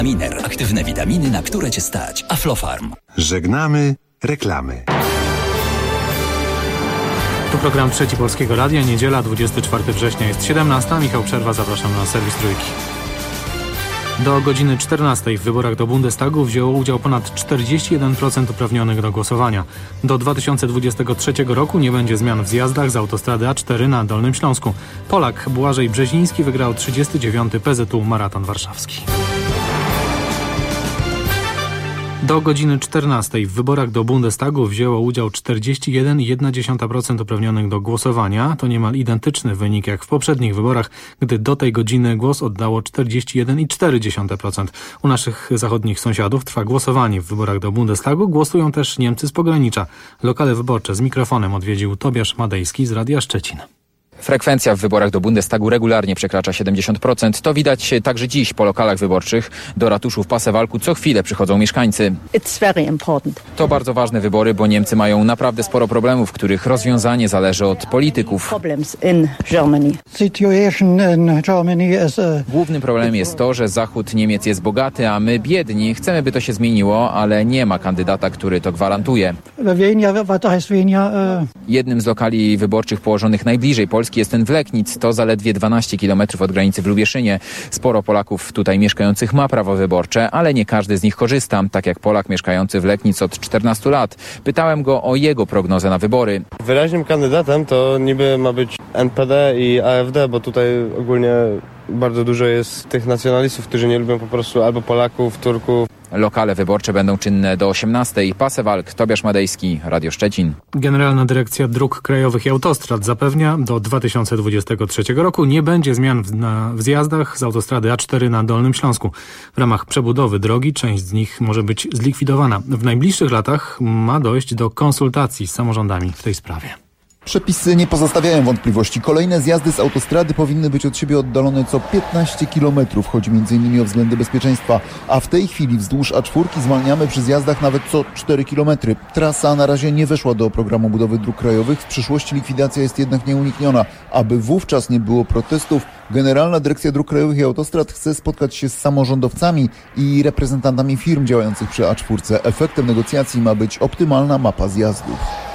Miner. Aktywne witaminy, na które Cię stać. Aflofarm. Żegnamy reklamy. Tu program Trzeci Polskiego Radia, niedziela 24 września, jest 17. Michał Przerwa, zapraszam na serwis Trójki. Do godziny 14 w wyborach do Bundestagu wzięło udział ponad 41% uprawnionych do głosowania. Do 2023 roku nie będzie zmian w zjazdach z autostrady A4 na Dolnym Śląsku. Polak Błażej Brzeziński wygrał 39. PZU Maraton Warszawski. Do godziny 14 w wyborach do Bundestagu wzięło udział 41,1% uprawnionych do głosowania. To niemal identyczny wynik jak w poprzednich wyborach, gdy do tej godziny głos oddało 41,4%. U naszych zachodnich sąsiadów trwa głosowanie w wyborach do Bundestagu. Głosują też Niemcy z pogranicza. Lokale wyborcze z mikrofonem odwiedził Tobiasz Madejski z Radia Szczecin. Frekwencja w wyborach do Bundestagu regularnie przekracza 70%. To widać także dziś po lokalach wyborczych. Do ratuszu w Pasewalku co chwilę przychodzą mieszkańcy. To bardzo ważne wybory, bo Niemcy mają naprawdę sporo problemów, których rozwiązanie zależy od polityków. Głównym problemem jest to, że zachód Niemiec jest bogaty, a my biedni. Chcemy, by to się zmieniło, ale nie ma kandydata, który to gwarantuje. Jednym z lokali wyborczych położonych najbliżej Polski jest ten w Leknic. To zaledwie 12 km od granicy w Lubieszynie. Sporo Polaków tutaj mieszkających ma prawo wyborcze, ale nie każdy z nich korzysta. Tak jak Polak mieszkający w Leknic od 14 lat. Pytałem go o jego prognozę na wybory. Wyraźnym kandydatem to niby ma być NPD i AfD, bo tutaj ogólnie bardzo dużo jest tych nacjonalistów, którzy nie lubią po prostu albo Polaków, Turków. Lokale wyborcze będą czynne do 18. Pasewalk, Tobiasz Madejski, Radio Szczecin. Generalna Dyrekcja Dróg Krajowych i Autostrad zapewnia, do 2023 roku nie będzie zmian w zjazdach z autostrady A4 na Dolnym Śląsku. W ramach przebudowy drogi część z nich może być zlikwidowana. W najbliższych latach ma dojść do konsultacji z samorządami w tej sprawie. Przepisy nie pozostawiają wątpliwości. Kolejne zjazdy z autostrady powinny być od siebie oddalone co 15 km. Chodzi m.in. o względy bezpieczeństwa. A w tej chwili wzdłuż A4 zwalniamy przy zjazdach nawet co 4 km. Trasa na razie nie weszła do programu budowy dróg krajowych. W przyszłości likwidacja jest jednak nieunikniona. Aby wówczas nie było protestów, Generalna Dyrekcja Dróg Krajowych i Autostrad chce spotkać się z samorządowcami i reprezentantami firm działających przy A4. Efektem negocjacji ma być optymalna mapa zjazdów.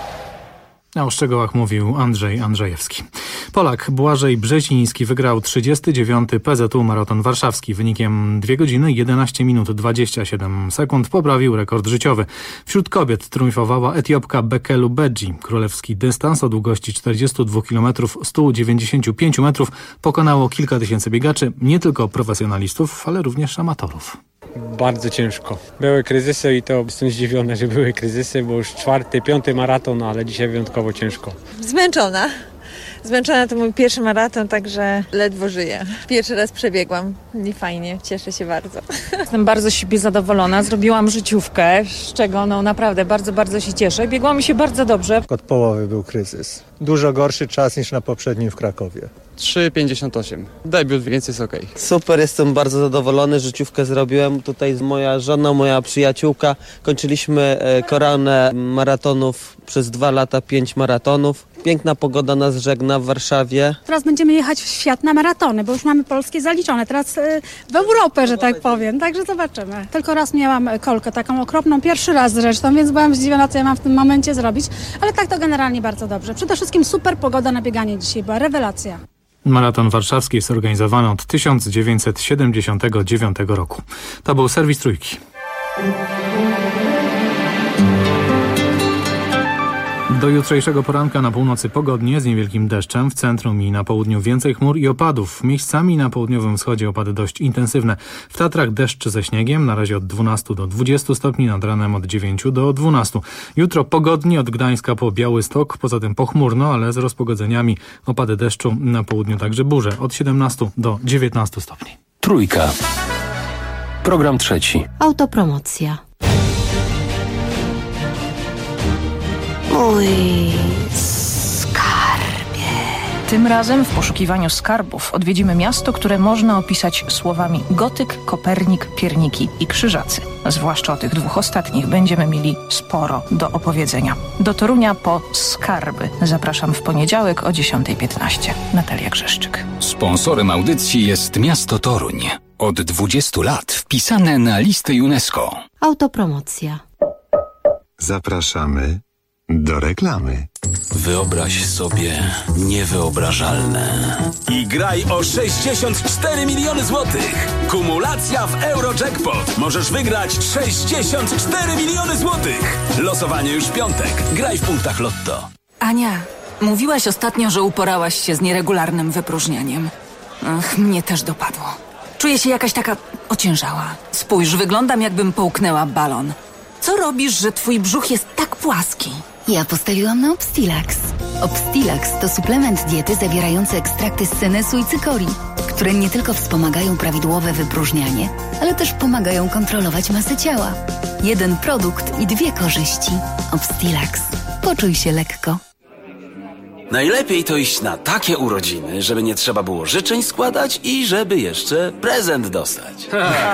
A o szczegółach mówił Andrzej Andrzejewski. Polak Błażej Brzeziński wygrał 39. PZU Maraton Warszawski. Wynikiem 2 godziny 11 minut 27 sekund poprawił rekord życiowy. Wśród kobiet triumfowała Etiopka Bekelu Bedzi. Królewski dystans o długości 42 km 195 metrów pokonało kilka tysięcy biegaczy, nie tylko profesjonalistów, ale również amatorów. Bardzo ciężko. Były kryzysy i to jestem zdziwiony, że były kryzysy, bo już 4., 5. maraton, ale dzisiaj wyjątkowo ciężko. Zmęczona to mój pierwszy maraton, także ledwo żyję. Pierwszy raz przebiegłam i fajnie, cieszę się bardzo. Jestem bardzo z siebie zadowolona, zrobiłam życiówkę, z czego naprawdę bardzo, bardzo się cieszę. Biegło mi się bardzo dobrze. Od połowy był kryzys. Dużo gorszy czas niż na poprzednim w Krakowie. 3,58. Debiut, więc jest okej. Super, jestem bardzo zadowolony, życiówkę zrobiłem. Tutaj moja żona, moja przyjaciółka. Kończyliśmy koronę maratonów przez 2 lata, 5 maratonów. Piękna pogoda nas żegna w Warszawie. Teraz będziemy jechać w świat na maratony, bo już mamy polskie zaliczone. Teraz w Europę, że tak powiem. Także zobaczymy. Tylko raz miałam kolkę taką okropną, pierwszy raz zresztą, więc byłam zdziwiona, co ja mam w tym momencie zrobić. Ale tak to generalnie bardzo dobrze. Przede wszystkim super pogoda na bieganie dzisiaj była. Rewelacja. Maraton Warszawski jest organizowany od 1979 roku. To był serwis Trójki. Do jutrzejszego poranka na północy pogodnie z niewielkim deszczem, w centrum i na południu więcej chmur i opadów. Miejscami na południowym wschodzie opady dość intensywne. W Tatrach deszcz ze śniegiem, na razie od 12 do 20 stopni, nad ranem od 9 do 12. Jutro pogodnie od Gdańska po Białystok, poza tym pochmurno, ale z rozpogodzeniami. Opady deszczu, na południu także burze, od 17 do 19 stopni. Trójka. Program trzeci. Autopromocja. Mój skarbie. Tym razem w poszukiwaniu skarbów odwiedzimy miasto, które można opisać słowami gotyk, Kopernik, pierniki i krzyżacy. Zwłaszcza o tych 2 ostatnich będziemy mieli sporo do opowiedzenia. Do Torunia po skarby zapraszam w poniedziałek o 10:15. Natalia Grzeszczyk. Sponsorem audycji jest miasto Toruń. Od 20 lat wpisane na listę UNESCO. Autopromocja. Zapraszamy do reklamy. Wyobraź sobie niewyobrażalne. I graj o 64 miliony złotych. Kumulacja w Eurojackpot. Możesz wygrać 64 miliony złotych. Losowanie już w piątek. Graj w punktach Lotto. Ania, mówiłaś ostatnio, że uporałaś się z nieregularnym wypróżnianiem. Ach, mnie też dopadło. Czuję się jakaś taka ociężała. Spójrz, wyglądam jakbym połknęła balon. Co robisz, że twój brzuch jest tak płaski? Ja postawiłam na Obstilax. Obstilax to suplement diety zawierający ekstrakty z senesu i cykorii, które nie tylko wspomagają prawidłowe wypróżnianie, ale też pomagają kontrolować masę ciała. Jeden produkt i 2 korzyści. Obstilax. Poczuj się lekko. Najlepiej to iść na takie urodziny, żeby nie trzeba było życzeń składać i żeby jeszcze prezent dostać.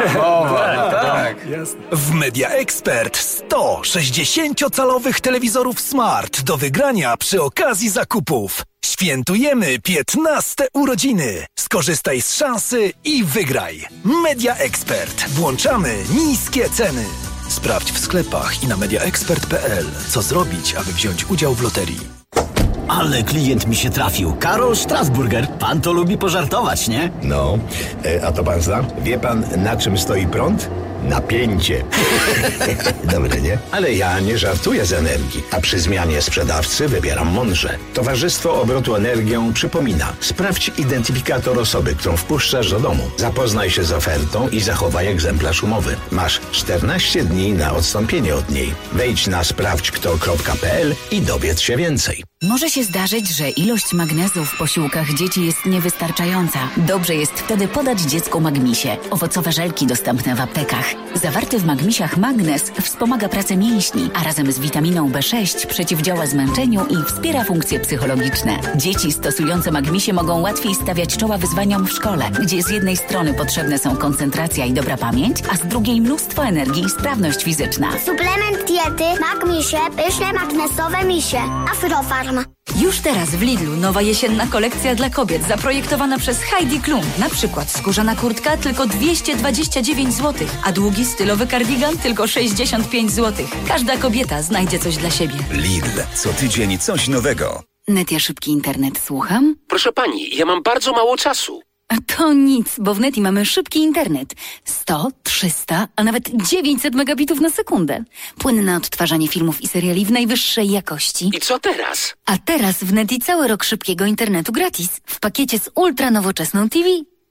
Tak. W Media Expert 100 60-calowych telewizorów Smart do wygrania przy okazji zakupów. Świętujemy 15 urodziny. Skorzystaj z szansy i wygraj. Media Expert. Włączamy niskie ceny. Sprawdź w sklepach i na mediaexpert.pl, co zrobić, aby wziąć udział w loterii. Ale klient mi się trafił. Karol Strasburger. Pan to lubi pożartować, nie? No, a to pan zna? Wie pan, na czym stoi prąd? Napięcie. Dobre, nie? Ale ja nie żartuję z energii, a przy zmianie sprzedawcy wybieram mądrze. Towarzystwo Obrotu Energią przypomina. Sprawdź identyfikator osoby, którą wpuszczasz do domu. Zapoznaj się z ofertą i zachowaj egzemplarz umowy. Masz 14 dni na odstąpienie od niej. Wejdź na sprawdźkto.pl i dowiedz się więcej. Może się zdarzyć, że ilość magnezu w posiłkach dzieci jest niewystarczająca. Dobrze jest wtedy podać dziecku Magmisie. Owocowe żelki dostępne w aptekach. Zawarty w Magmisiach magnez wspomaga pracę mięśni, a razem z witaminą B6 przeciwdziała zmęczeniu i wspiera funkcje psychologiczne. Dzieci stosujące Magmisie mogą łatwiej stawiać czoła wyzwaniom w szkole, gdzie z jednej strony potrzebne są koncentracja i dobra pamięć, a z drugiej mnóstwo energii i sprawność fizyczna. Suplement diety Magmisie, pyszne magnesowe misie. Aflofarm. Już teraz w Lidlu nowa jesienna kolekcja dla kobiet zaprojektowana przez Heidi Klum. Na przykład skórzana kurtka tylko 229 zł, a długi stylowy kardigan tylko 65 zł. Każda kobieta znajdzie coś dla siebie. Lidl. Co tydzień coś nowego. Netia Szybki Internet, słucham? Proszę pani, ja mam bardzo mało czasu. A to nic, bo w Neti mamy szybki internet. 100, 300, a nawet 900 megabitów na sekundę. Płynne odtwarzanie filmów i seriali w najwyższej jakości. I co teraz? A teraz w Neti cały rok szybkiego internetu gratis. W pakiecie z ultra nowoczesną TV.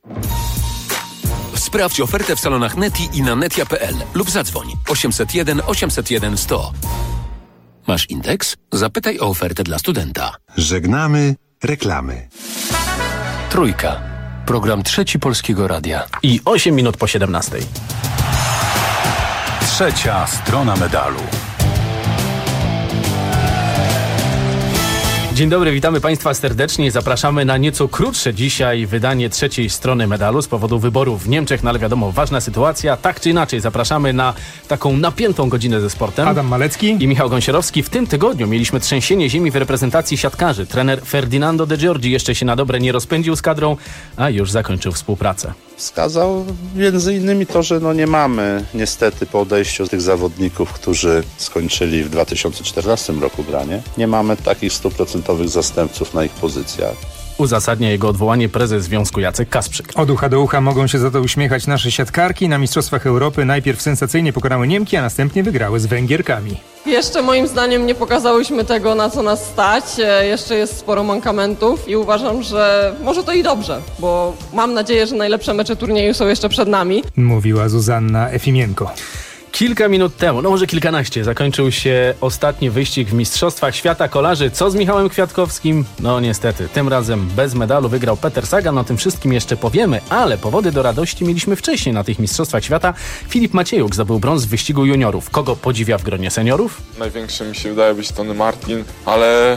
Sprawdź ofertę w salonach Neti i na netia.pl lub zadzwoń 801 801 100. Masz indeks? Zapytaj o ofertę dla studenta. Żegnamy reklamy. Trójka. Program Trzeci Polskiego Radia. I 8 minut po 17. Trzecia strona medalu. Dzień dobry, witamy Państwa serdecznie i zapraszamy na nieco krótsze dzisiaj wydanie trzeciej strony medalu z powodu wyborów w Niemczech, no ale wiadomo, ważna sytuacja. Tak czy inaczej, zapraszamy na taką napiętą godzinę ze sportem. Adam Malecki i Michał Gąsierowski. W tym tygodniu mieliśmy trzęsienie ziemi w reprezentacji siatkarzy. Trener Ferdinando De Giorgi jeszcze się na dobre nie rozpędził z kadrą, a już zakończył współpracę. Wskazał między innymi to, że nie mamy niestety po odejściu tych zawodników, którzy skończyli w 2014 roku granie, nie mamy takich 100% zastępców na ich pozycjach. Uzasadnia jego odwołanie prezes Związku Jacek Kasprzyk. Od ucha do ucha mogą się za to uśmiechać nasze siatkarki. Na Mistrzostwach Europy najpierw sensacyjnie pokonały Niemki, a następnie wygrały z Węgierkami. Jeszcze moim zdaniem nie pokazałyśmy tego, na co nas stać. Jeszcze jest sporo mankamentów i uważam, że może to i dobrze, bo mam nadzieję, że najlepsze mecze turnieju są jeszcze przed nami. Mówiła Zuzanna Efimienko. Kilka minut temu, no może kilkanaście, zakończył się ostatni wyścig w Mistrzostwach Świata Kolarzy. Co z Michałem Kwiatkowskim? No niestety, tym razem bez medalu wygrał Peter Sagan, o tym wszystkim jeszcze powiemy, ale powody do radości mieliśmy wcześniej na tych Mistrzostwach Świata. Filip Maciejuk zdobył brąz w wyścigu juniorów. Kogo podziwia w gronie seniorów? Największy mi się wydaje być Tony Martin, ale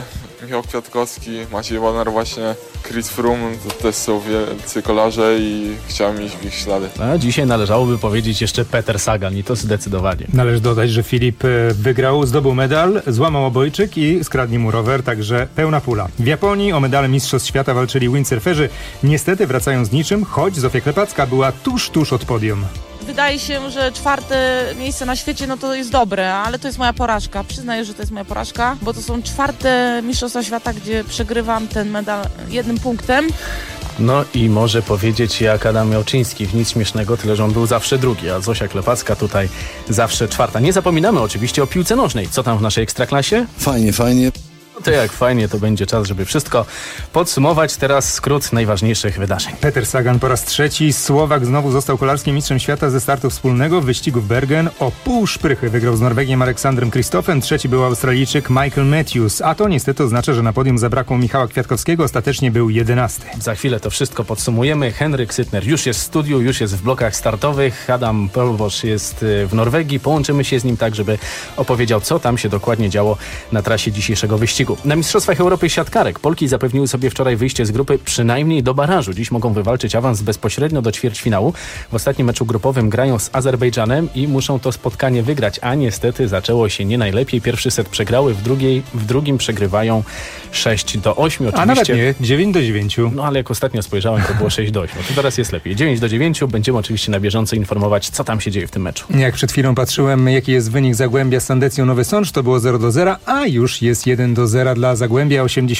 Michał Kwiatkowski, Maciej Wallner właśnie, Chris Froome, to też są wielcy kolarze i chciałem iść w ich ślady. A dzisiaj należałoby powiedzieć jeszcze Peter Sagan i to zdecydowanie. Należy dodać, że Filip wygrał, zdobył medal, złamał obojczyk i skradli mu rower, także pełna pula. W Japonii o medale Mistrzostw Świata walczyli windsurferzy. Niestety wracają z niczym, choć Zofia Klepacka była tuż od podium. Wydaje się, że 4. miejsce na świecie, no to jest dobre, ale to jest moja porażka. Przyznaję, że to jest moja porażka, bo to są 4. Mistrzostwa Świata, gdzie przegrywam ten medal 1 punktem. No i może powiedzieć jak Adam Miałczyński, w nic śmiesznego, tyle że on był zawsze drugi, a Zosia Klepacka tutaj zawsze 4. Nie zapominamy oczywiście o piłce nożnej. Co tam w naszej Ekstraklasie? Fajnie. No to jak fajnie, to będzie czas, żeby wszystko podsumować. Teraz skrót najważniejszych wydarzeń. Peter Sagan po raz 3. Słowak znowu został kolarskim mistrzem świata ze startu wspólnego w wyścigu w Bergen. O pół szprychy wygrał z Norwegiem Aleksandrem Kristofem. 3. był Australijczyk Michael Matthews. A to niestety oznacza, że na podium zabrakło Michała Kwiatkowskiego. Ostatecznie był 11. Za chwilę to wszystko podsumujemy. Henryk Sytner już jest w studiu, już jest w blokach startowych. Adam Pełbosz jest w Norwegii. Połączymy się z nim tak, żeby opowiedział, co tam się dokładnie działo na trasie dzisiejszego wyścigu. Na Mistrzostwach Europy siatkarek Polki zapewniły sobie wczoraj wyjście z grupy przynajmniej do barażu. Dziś mogą wywalczyć awans bezpośrednio do ćwierćfinału. W ostatnim meczu grupowym grają z Azerbejdżanem i muszą to spotkanie wygrać, a niestety zaczęło się nie najlepiej. Pierwszy set przegrały, w drugim przegrywają 6-8. Oczywiście. A nawet nie, 9-9. No ale jak ostatnio spojrzałem, to było 6-8. To teraz jest lepiej. 9-9. Będziemy oczywiście na bieżąco informować, co tam się dzieje w tym meczu. Jak przed chwilą patrzyłem, jaki jest wynik Zagłębia z Sandecją Nowy Sącz, to było 0-0, a już jest 1-0 dla Zagłębia.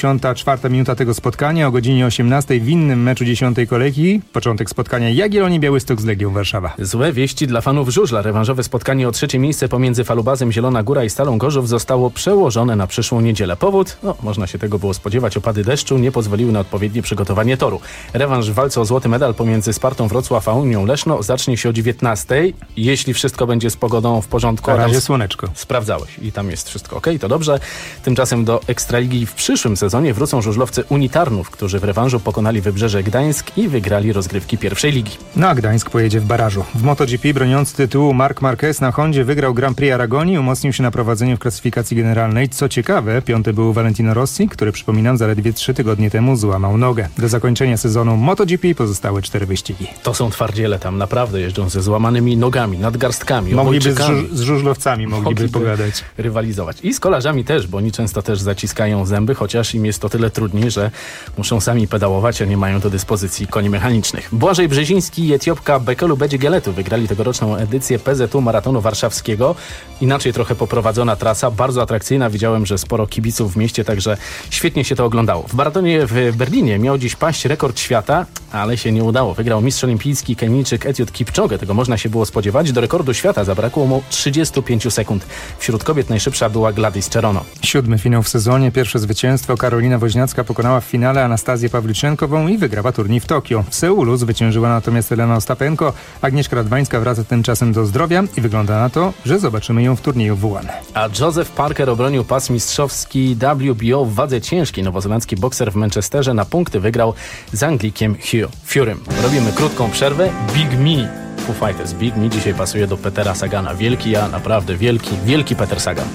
84 minuta tego spotkania. O godzinie 18 w innym meczu 10. kolejki. Początek spotkania Jagiellonii Białystok z Legią Warszawa. Złe wieści dla fanów żużla. Rewanżowe spotkanie o 3. miejsce pomiędzy Falubazem Zielona Góra i Stalą Gorzów zostało przełożone na przyszłą niedzielę. Powód? No, można się tego było spodziewać. Opady deszczu nie pozwoliły na odpowiednie przygotowanie toru. Rewanż w walce o złoty medal pomiędzy Spartą Wrocław a Unią Leszno zacznie się o 19. Jeśli wszystko będzie z pogodą w porządku. Na razie słoneczko. Sprawdzałeś i tam jest wszystko ok, to dobrze. Tymczasem do Ekstraligi w przyszłym sezonie wrócą żużlowcy Unitarnów, którzy w rewanżu pokonali Wybrzeże Gdańsk i wygrali rozgrywki pierwszej ligi. No a Gdańsk pojedzie w barażu. W MotoGP broniący tytułu Marc Marquez na Hondzie wygrał Grand Prix Aragonii, umocnił się na prowadzeniu w klasyfikacji generalnej. Co ciekawe, 5. był Valentino Rossi, który przypominam zaledwie 3 tygodnie temu złamał nogę. Do zakończenia sezonu MotoGP pozostały 4 wyścigi. To są twardziele tam, naprawdę jeżdżą ze złamanymi nogami, nadgarstkami, mogliby z żużlowcami mogliby pogadać. Rywalizować. I z kolarzami też, bo oni często też zaciskają zęby, chociaż im jest to tyle trudniej, że muszą sami pedałować, a nie mają do dyspozycji koni mechanicznych. Błażej Brzeziński i Etiopka Bekelu Bedzie-Geletu wygrali tegoroczną edycję PZU Maratonu Warszawskiego. Inaczej trochę poprowadzona trasa, bardzo atrakcyjna. Widziałem, że sporo kibiców w mieście, także świetnie się to oglądało. W maratonie w Berlinie miał dziś paść rekord świata, ale się nie udało. Wygrał mistrz olimpijski Kenijczyk Eliud Kipchoge. Tego można się było spodziewać. Do rekordu świata zabrakło mu 35 sekund. Wśród kobiet najszybsza była Gladys Cherono. 7. finał w sezonie, pierwsze zwycięstwo. Karolina Woźniacka pokonała w finale Anastazję Pawliczenkową i wygrała turniej w Tokio. W Seulu zwyciężyła natomiast Elena Ostapenko. Agnieszka Radwańska wraca tymczasem do zdrowia i wygląda na to, że zobaczymy ją w turnieju w Wuhan. A Joseph Parker obronił pas mistrzowski WBO w wadze ciężkiej. Nowozelandzki bokser w Manchesterze na punkty wygrał z Anglikiem Hugh Furym. Robimy krótką przerwę. Big Me Foo Fighters. Big Me dzisiaj pasuje do Petera Sagana. Wielki naprawdę wielki Peter Sagan.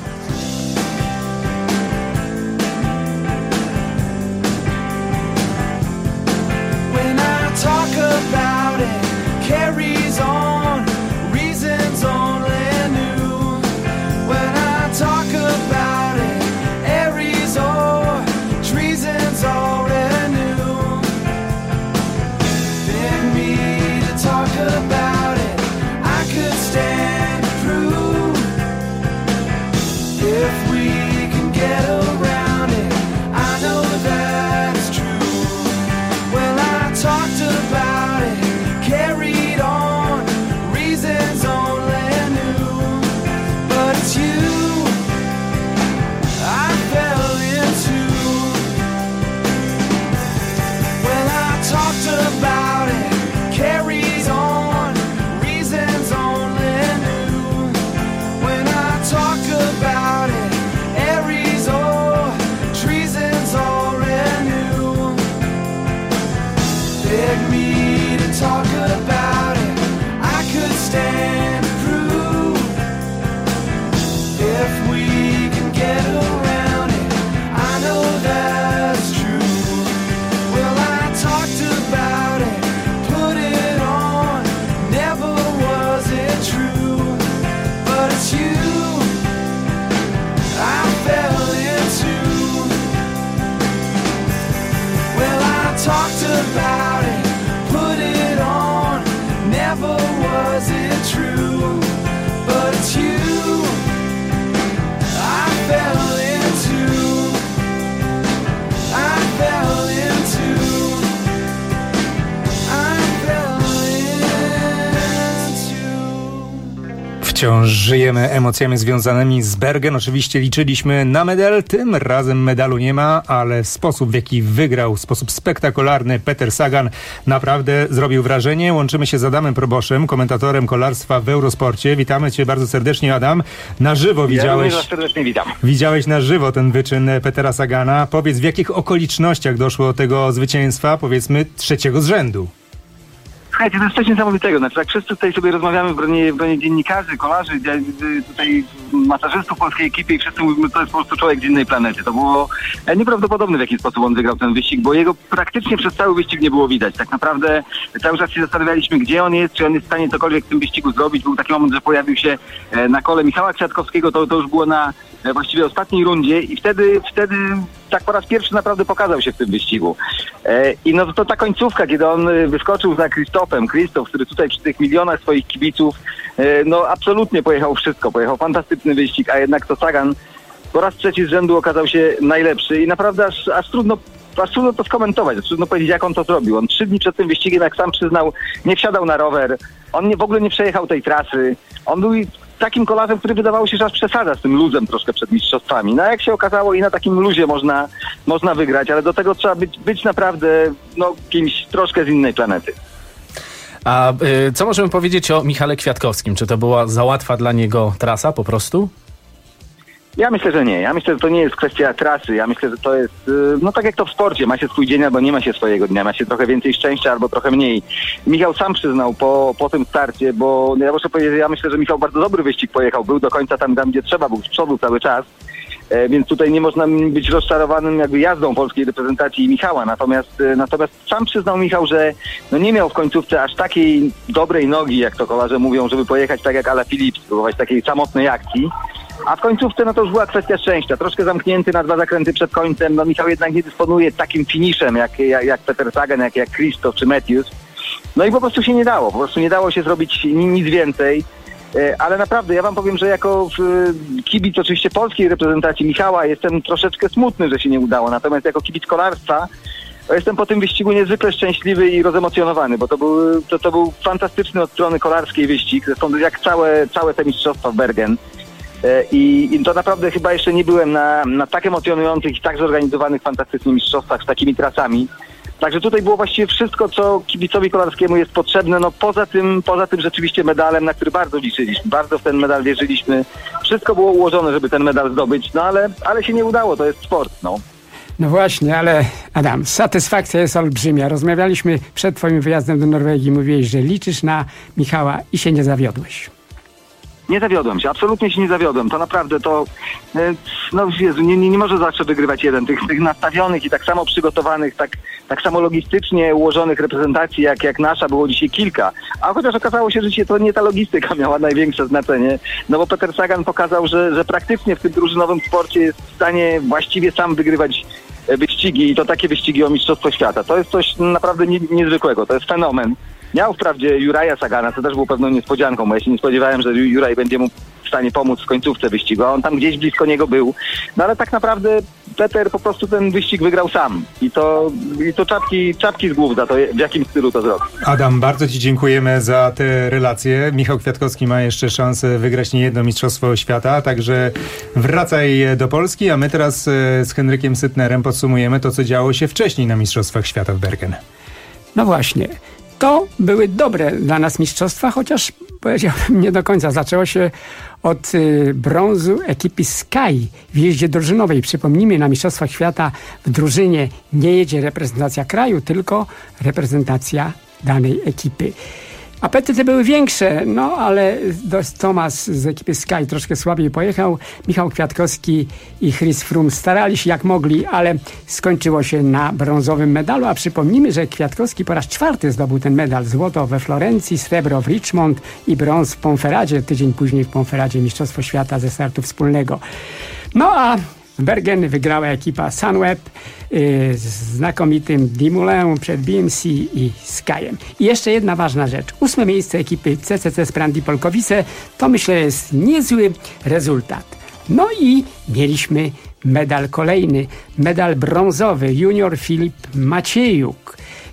About it, carries on, reasons only new. Wciąż żyjemy emocjami związanymi z Bergen. Oczywiście liczyliśmy na medal, tym razem medalu nie ma, ale sposób, w jaki wygrał, sposób spektakularny Peter Sagan naprawdę zrobił wrażenie. Łączymy się z Adamem Proboszem, komentatorem kolarstwa w Eurosporcie. Witamy Cię bardzo serdecznie, Adam. Na żywo widziałeś... Ja serdecznie witam. Widziałeś na żywo ten wyczyn Petera Sagana. Powiedz, w jakich okolicznościach doszło do tego zwycięstwa, powiedzmy, 3. z rzędu? Słuchajcie, to jest coś niesamowitego. Znaczy, tak wszyscy tutaj sobie rozmawiamy w gronie dziennikarzy, kolarzy, tutaj masażystów polskiej ekipy i wszyscy mówimy, to jest po prostu człowiek z innej planety. To było nieprawdopodobne, w jaki sposób on wygrał ten wyścig, bo jego praktycznie przez cały wyścig nie było widać. Tak naprawdę cały czas się zastanawialiśmy, gdzie on jest, czy on jest w stanie cokolwiek w tym wyścigu zrobić. Był taki moment, że pojawił się na kole Michała Kwiatkowskiego, to już było na właściwie ostatniej rundzie i wtedy tak po raz pierwszy naprawdę pokazał się w tym wyścigu. I no to ta końcówka, kiedy on wyskoczył za Krzysztof, który tutaj przy tych milionach swoich kibiców, no absolutnie pojechał wszystko, pojechał fantastyczny wyścig, a jednak to Sagan po raz 3 z rzędu okazał się najlepszy i naprawdę aż trudno to skomentować, trudno powiedzieć, jak on to zrobił. On 3 dni przed tym wyścigiem, jak sam przyznał, nie wsiadał na rower, on w ogóle nie przejechał tej trasy, on był takim kolarzem, który wydawało się, że aż przesadza z tym luzem troszkę przed mistrzostwami. No jak się okazało, i na takim luzie można wygrać, ale do tego trzeba być naprawdę kimś troszkę z innej planety. A co możemy powiedzieć o Michale Kwiatkowskim? Czy to była za łatwa dla niego trasa po prostu? Ja myślę, że nie. Ja myślę, że to nie jest kwestia trasy. Ja myślę, że to jest, tak jak to w sporcie. Ma się swój dzień albo nie ma się swojego dnia. Ma się trochę więcej szczęścia albo trochę mniej. Michał sam przyznał po tym starcie, bo ja muszę powiedzieć, że ja myślę, że Michał bardzo dobry wyścig pojechał. Był do końca tam, gdzie trzeba, był z przodu cały czas. Więc tutaj nie można być rozczarowanym jakby jazdą polskiej reprezentacji Michała. Natomiast sam przyznał Michał, że nie miał w końcówce aż takiej dobrej nogi, jak to kolarze mówią, żeby pojechać tak jak Alaphilippe, spróbować takiej samotnej akcji. A w końcówce to już była kwestia szczęścia. Troszkę zamknięty na 2 zakręty przed końcem. Michał jednak nie dysponuje takim finiszem jak Peter Sagan, jak Krzysztof czy Matthews. No i po prostu się nie dało. Po prostu nie dało się zrobić nic więcej. Ale naprawdę, ja wam powiem, że jako kibic oczywiście polskiej reprezentacji Michała jestem troszeczkę smutny, że się nie udało. Natomiast jako kibic kolarstwa jestem po tym wyścigu niezwykle szczęśliwy i rozemocjonowany, bo to był fantastyczny od strony kolarskiej wyścig. Zresztą jak całe te mistrzostwa w Bergen. I to naprawdę chyba jeszcze nie byłem na tak emocjonujących i tak zorganizowanych fantastycznych mistrzostwach z takimi trasami. Także tutaj było właściwie wszystko, co kibicowi kolarskiemu jest potrzebne. Poza tym rzeczywiście medalem, na który bardzo liczyliśmy. Bardzo w ten medal wierzyliśmy. Wszystko było ułożone, żeby ten medal zdobyć, ale się nie udało, to jest sport, No właśnie, ale Adam, satysfakcja jest olbrzymia. Rozmawialiśmy przed twoim wyjazdem do Norwegii, mówiłeś, że liczysz na Michała i się nie zawiodłeś. Nie zawiodłem się, absolutnie się nie zawiodłem. To naprawdę Jezu, nie może zawsze wygrywać jeden. Tych nastawionych i tak samo przygotowanych, tak samo logistycznie ułożonych reprezentacji jak nasza było dzisiaj kilka. A chociaż okazało się, że to nie ta logistyka miała największe znaczenie. Bo Peter Sagan pokazał, że praktycznie w tym drużynowym sporcie jest w stanie właściwie sam wygrywać wyścigi i to takie wyścigi o Mistrzostwo Świata. To jest coś naprawdę niezwykłego, to jest fenomen. Miał wprawdzie Juraja Sagana, co też było pewną niespodzianką, bo ja się nie spodziewałem, że Juraj będzie mu w stanie pomóc w końcówce wyścigu, a on tam gdzieś blisko niego był. No ale tak naprawdę Peter po prostu ten wyścig wygrał sam. I to czapki z głów za to, w jakim stylu to zrobił. Adam, bardzo ci dziękujemy za te relacje. Michał Kwiatkowski ma jeszcze szansę wygrać niejedno Mistrzostwo Świata, także wracaj do Polski, a my teraz z Henrykiem Sytnerem podsumujemy to, co działo się wcześniej na Mistrzostwach Świata w Bergen. No właśnie. To były dobre dla nas mistrzostwa, chociaż powiedziałbym nie do końca. Zaczęło się od brązu ekipy Sky w jeździe drużynowej. Przypomnijmy, na Mistrzostwach Świata w drużynie nie jedzie reprezentacja kraju, tylko reprezentacja danej ekipy. Apetyty były większe, ale Thomas z ekipy Sky troszkę słabiej pojechał. Michał Kwiatkowski i Chris Froome starali się jak mogli, ale skończyło się na brązowym medalu. A przypomnijmy, że Kwiatkowski po raz 4 zdobył ten medal. Złoto we Florencji, srebro w Richmond i brąz w Ponferadzie. Tydzień później w Ponferadzie Mistrzostwo Świata ze startu wspólnego. A w Bergen wygrała ekipa Sunweb z znakomitym Dumoulin przed BMC i Skyem. I jeszcze jedna ważna rzecz. 8. miejsce ekipy CCC Sprandi Polkowice to myślę jest niezły rezultat. I mieliśmy medal kolejny, medal brązowy, junior Filip Maciejuk.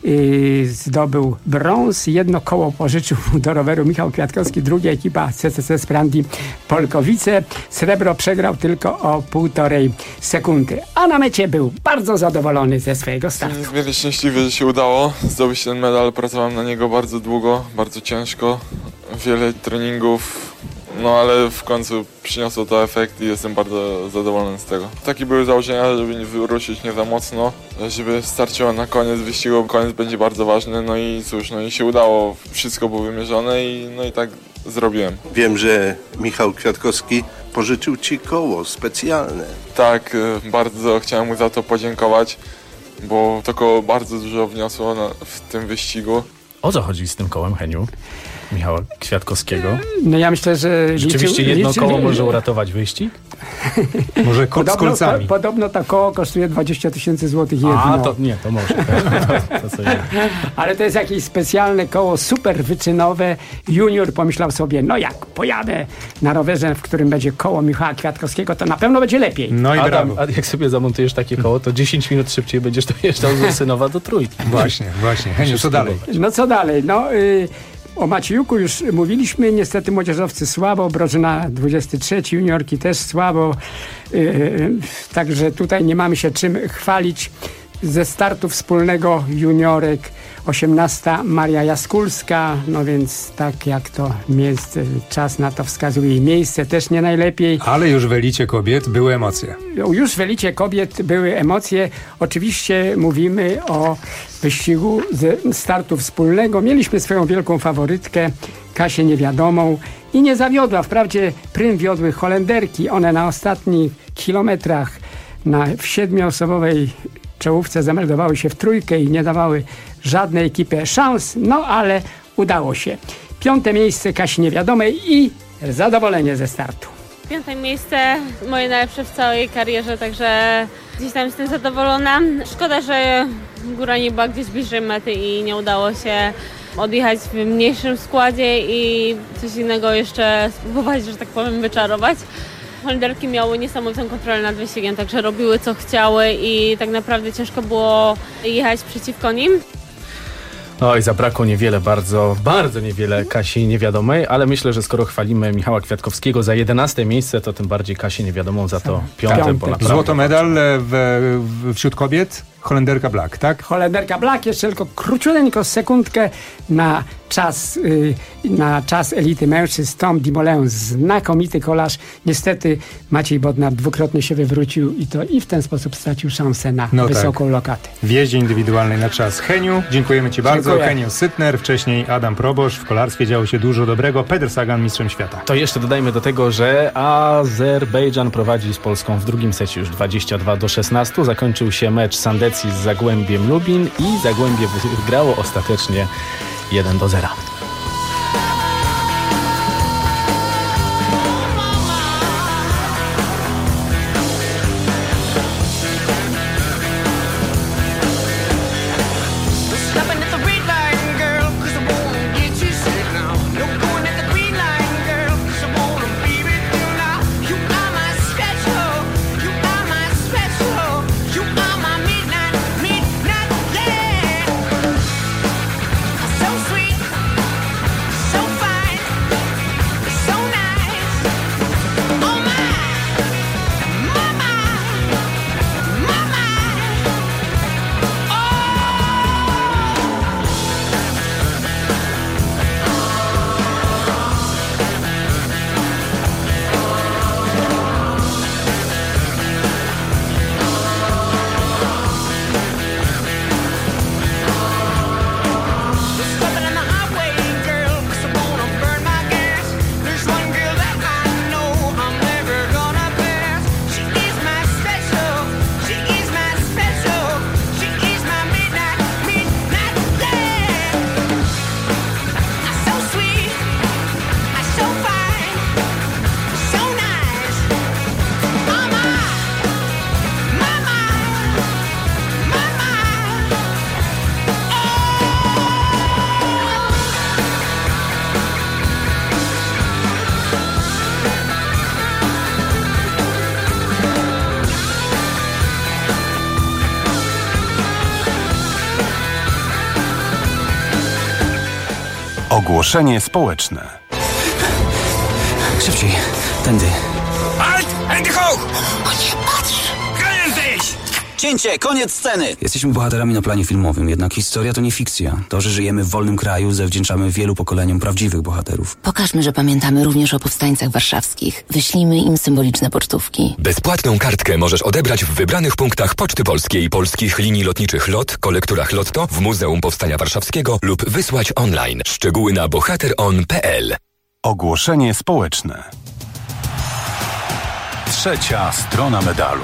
zdobył brąz. Jedno koło pożyczył do roweru Michał Kwiatkowski, druga ekipa CCC Sprandi Polkowice. Srebro przegrał tylko o 1,5 sekundy. A na mecie był bardzo zadowolony ze swojego startu. Niezmiernie szczęśliwy, że się udało zdobyć ten medal. Pracowałem na niego bardzo długo, bardzo ciężko. Wiele treningów, ale w końcu przyniosło to efekt i jestem bardzo zadowolony z tego. Takie były założenia, żeby nie wyruszyć nie za mocno, żeby starczyło na koniec wyścigu. Koniec będzie bardzo ważny, i cóż, i się udało. Wszystko było wymierzone i tak zrobiłem. Wiem, że Michał Kwiatkowski pożyczył Ci koło specjalne. Tak, bardzo chciałem mu za to podziękować, bo to koło bardzo dużo wniosło w tym wyścigu. O co chodzi z tym kołem, Heniu? Michała Kwiatkowskiego? Ja myślę, że rzeczywiście jedno koło może uratować wyścig? Może z kolcami. Podobno to koło kosztuje 20 000 złotych jedno. A, to nie, to może. Ale to jest jakieś specjalne koło, super wyczynowe. Junior pomyślał sobie, jak pojadę na rowerze, w którym będzie koło Michała Kwiatkowskiego, to na pewno będzie lepiej. Adam, a jak sobie zamontujesz takie koło, to 10 minut szybciej będziesz dojeżdżał z Ursynowa do Trójki. Właśnie. Heniu, co dalej? Co dalej? O Maciejuku już mówiliśmy, niestety młodzieżowcy słabo, Brożyna 23, juniorki też słabo, także tutaj nie mamy się czym chwalić. Ze startu wspólnego juniorek 18 Maria Jaskulska, więc tak jak to czas na to wskazuje i miejsce też nie najlepiej. Ale już w elicie kobiet były emocje. Już w elicie kobiet były emocje. Oczywiście mówimy o wyścigu ze startu wspólnego. Mieliśmy swoją wielką faworytkę, Kasię Niewiadomą i nie zawiodła. Wprawdzie prym wiodły Holenderki. One na ostatnich kilometrach w 7-osobowej czołówce zameldowały się w trójkę i nie dawały żadnej ekipie szans, ale udało się. 5. miejsce Kasi Niewiadomej i zadowolenie ze startu. 5. miejsce, moje najlepsze w całej karierze, także gdzieś tam jestem zadowolona. Szkoda, że góra nie była gdzieś bliżej mety i nie udało się odjechać w mniejszym składzie i coś innego jeszcze spróbować, że tak powiem, wyczarować. Holenderki miały niesamowitą kontrolę nad wyścigiem, także robiły co chciały i tak naprawdę ciężko było jechać przeciwko nim. Oj, zabrakło niewiele, bardzo niewiele Kasi Niewiadomej, ale myślę, że skoro chwalimy Michała Kwiatkowskiego za 11. miejsce, to tym bardziej Kasię Niewiadomą za to 5. Bo naprawdę... Złoto medal wśród kobiet, Holenderka Black, tak? Holenderka Black, jeszcze tylko króciuteńko sekundkę na czas elity mężczyzn. Tom Dumoulin, znakomity kolarz. Niestety Maciej Bodnar dwukrotnie się wywrócił i w ten sposób stracił szansę na wysoką lokatę. W jeździe indywidualnej na czas. Heniu, dziękujemy Ci bardzo. Dziękuję. Heniu Sytner, wcześniej Adam Probosz. W kolarstwie działo się dużo dobrego. Peter Sagan, mistrzem świata. To jeszcze dodajmy do tego, że Azerbejdżan prowadzi z Polską w drugim secie już 22-16. Zakończył się mecz Sandecji z Zagłębiem Lubin i Zagłębie wygrało ostatecznie 1-0. So sweet. Ogłoszenie społeczne. Szybciej, tędy. Halt! Hände hoch! O nie, patrz! Können sich! Cięcie, koniec sceny! Jesteśmy bohaterami na planie filmowym, jednak historia to nie fikcja. To, że żyjemy w wolnym kraju, zawdzięczamy wielu pokoleniom prawdziwych bohaterów. Pokażmy, że pamiętamy również o powstańcach warszawskich. Wyślijmy im symboliczne pocztówki. Bezpłatną kartkę możesz odebrać w wybranych punktach Poczty Polskiej, polskich linii lotniczych LOT, kolekturach Lotto, w Muzeum Powstania Warszawskiego lub wysłać online. Szczegóły na bohateron.pl. Ogłoszenie społeczne. Trzecia strona medalu.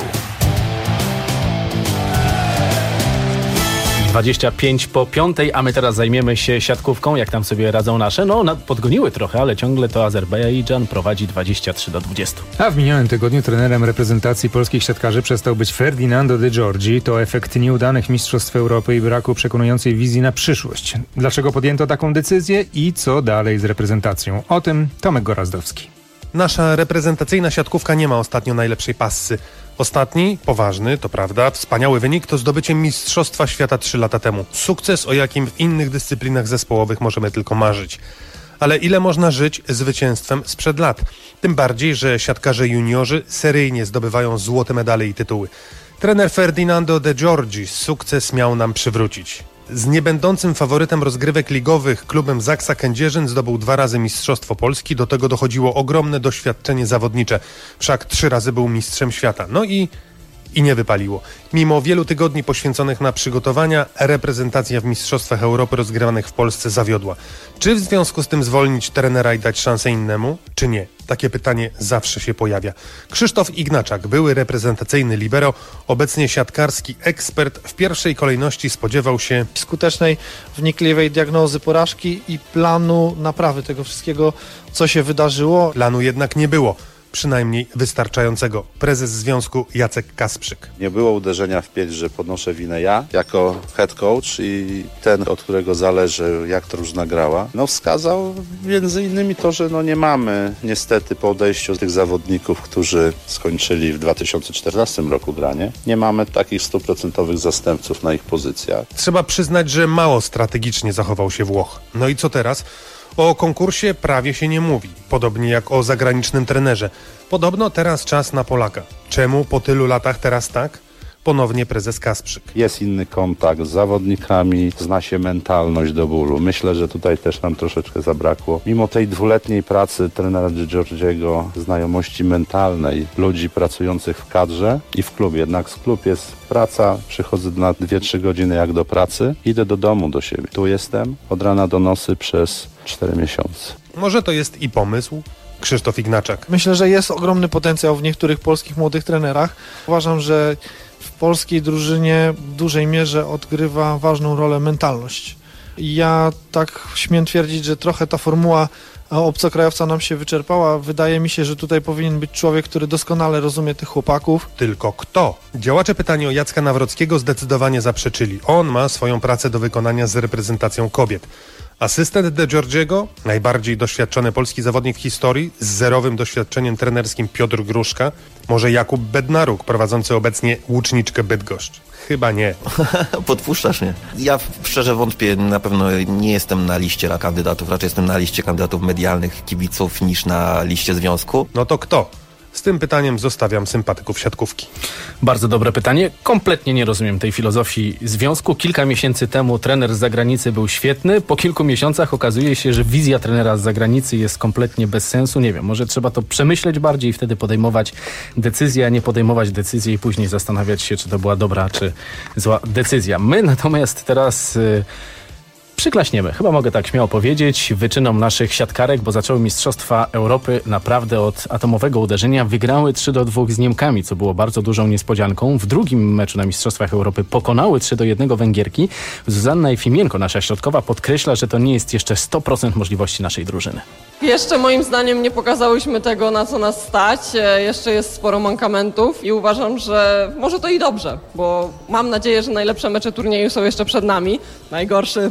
25 po 5, a my teraz zajmiemy się siatkówką, jak tam sobie radzą nasze. No, podgoniły trochę, ale ciągle to Azerbejdżan prowadzi 23-20. A w minionym tygodniu trenerem reprezentacji polskich siatkarzy przestał być Ferdinando De Giorgi. To efekt nieudanych mistrzostw Europy i braku przekonującej wizji na przyszłość. Dlaczego podjęto taką decyzję i co dalej z reprezentacją? O tym Tomek Gorazdowski. Nasza reprezentacyjna siatkówka nie ma ostatnio najlepszej passy. Ostatni, poważny, to prawda, wspaniały wynik to zdobycie Mistrzostwa Świata 3 lata temu. Sukces, o jakim w innych dyscyplinach zespołowych możemy tylko marzyć. Ale ile można żyć zwycięstwem sprzed lat? Tym bardziej, że siatkarze juniorzy seryjnie zdobywają złote medale i tytuły. Trener Ferdinando De Giorgi sukces miał nam przywrócić. Z niebędącym faworytem rozgrywek ligowych klubem Zaksa Kędzierzyn zdobył 2 razy Mistrzostwo Polski. Do tego dochodziło ogromne doświadczenie zawodnicze. Wszak 3 razy był mistrzem świata. No i nie wypaliło. Mimo wielu tygodni poświęconych na przygotowania, reprezentacja w Mistrzostwach Europy rozgrywanych w Polsce zawiodła. Czy w związku z tym zwolnić trenera i dać szansę innemu, czy nie? Takie pytanie zawsze się pojawia. Krzysztof Ignaczak, były reprezentacyjny libero, obecnie siatkarski ekspert, w pierwszej kolejności spodziewał się skutecznej, wnikliwej diagnozy porażki i planu naprawy tego wszystkiego, co się wydarzyło. Planu jednak nie było. Przynajmniej wystarczającego. Prezes związku Jacek Kasprzyk. Nie było uderzenia w pierś, że podnoszę winę ja jako head coach i ten, od którego zależy, jak ta drużyna grała. Wskazał między innymi to, że nie mamy niestety po odejściu tych zawodników, którzy skończyli w 2014 roku granie, nie mamy takich 100% zastępców na ich pozycjach. Trzeba przyznać, że mało strategicznie zachował się Włoch. No i co teraz? O konkursie prawie się nie mówi, podobnie jak o zagranicznym trenerze. Podobno teraz czas na Polaka. Czemu po tylu latach teraz tak? Ponownie prezes Kasprzyk. Jest inny kontakt z zawodnikami, zna się mentalność do bólu. Myślę, że tutaj też nam troszeczkę zabrakło. Mimo tej 2-letniej pracy trenera De Giorgiego, znajomości mentalnej ludzi pracujących w kadrze i w klubie. Jednak z klub jest praca, przychodzę na 2-3 godziny jak do pracy, idę do domu do siebie. Tu jestem od rana do nocy przez 4 miesiące. Może to jest i pomysł? Krzysztof Ignaczak. Myślę, że jest ogromny potencjał w niektórych polskich młodych trenerach. Uważam, że w polskiej drużynie w dużej mierze odgrywa ważną rolę mentalność. I ja tak śmiem twierdzić, że trochę ta formuła obcokrajowca nam się wyczerpała. Wydaje mi się, że tutaj powinien być człowiek, który doskonale rozumie tych chłopaków. Tylko kto? Działacze pytanie o Jacka Nawrockiego zdecydowanie zaprzeczyli. On ma swoją pracę do wykonania z reprezentacją kobiet. Asystent De Giorgiego, najbardziej doświadczony polski zawodnik w historii, z zerowym doświadczeniem trenerskim Piotr Gruszka, może Jakub Bednaruk, prowadzący obecnie Łuczniczkę Bydgoszcz. Chyba nie. Podpuszczasz mnie. Ja szczerze wątpię, na pewno nie jestem na liście kandydatów, raczej jestem na liście kandydatów medialnych, kibiców niż na liście związku. No to kto? Z tym pytaniem zostawiam sympatyków siatkówki. Bardzo dobre pytanie. Kompletnie nie rozumiem tej filozofii związku. Kilka miesięcy temu trener z zagranicy był świetny. Po kilku miesiącach okazuje się, że wizja trenera z zagranicy jest kompletnie bez sensu. Nie wiem, może trzeba to przemyśleć bardziej i wtedy podejmować decyzję, a nie podejmować decyzję i później zastanawiać się, czy to była dobra, czy zła decyzja. My natomiast teraz przyklaśniemy, chyba mogę tak śmiało powiedzieć, wyczynom naszych siatkarek, bo zaczęły Mistrzostwa Europy naprawdę od atomowego uderzenia. Wygrały 3-2 z Niemkami, co było bardzo dużą niespodzianką. W drugim meczu na Mistrzostwach Europy pokonały 3-1 Węgierki. Zuzanna Jefimienko, nasza środkowa, podkreśla, że to nie jest jeszcze 100% możliwości naszej drużyny. Jeszcze moim zdaniem nie pokazałyśmy tego, na co nas stać. Jeszcze jest sporo mankamentów i uważam, że może to i dobrze, bo mam nadzieję, że najlepsze mecze turnieju są jeszcze przed nami. Najgorsze, mam nadzieję,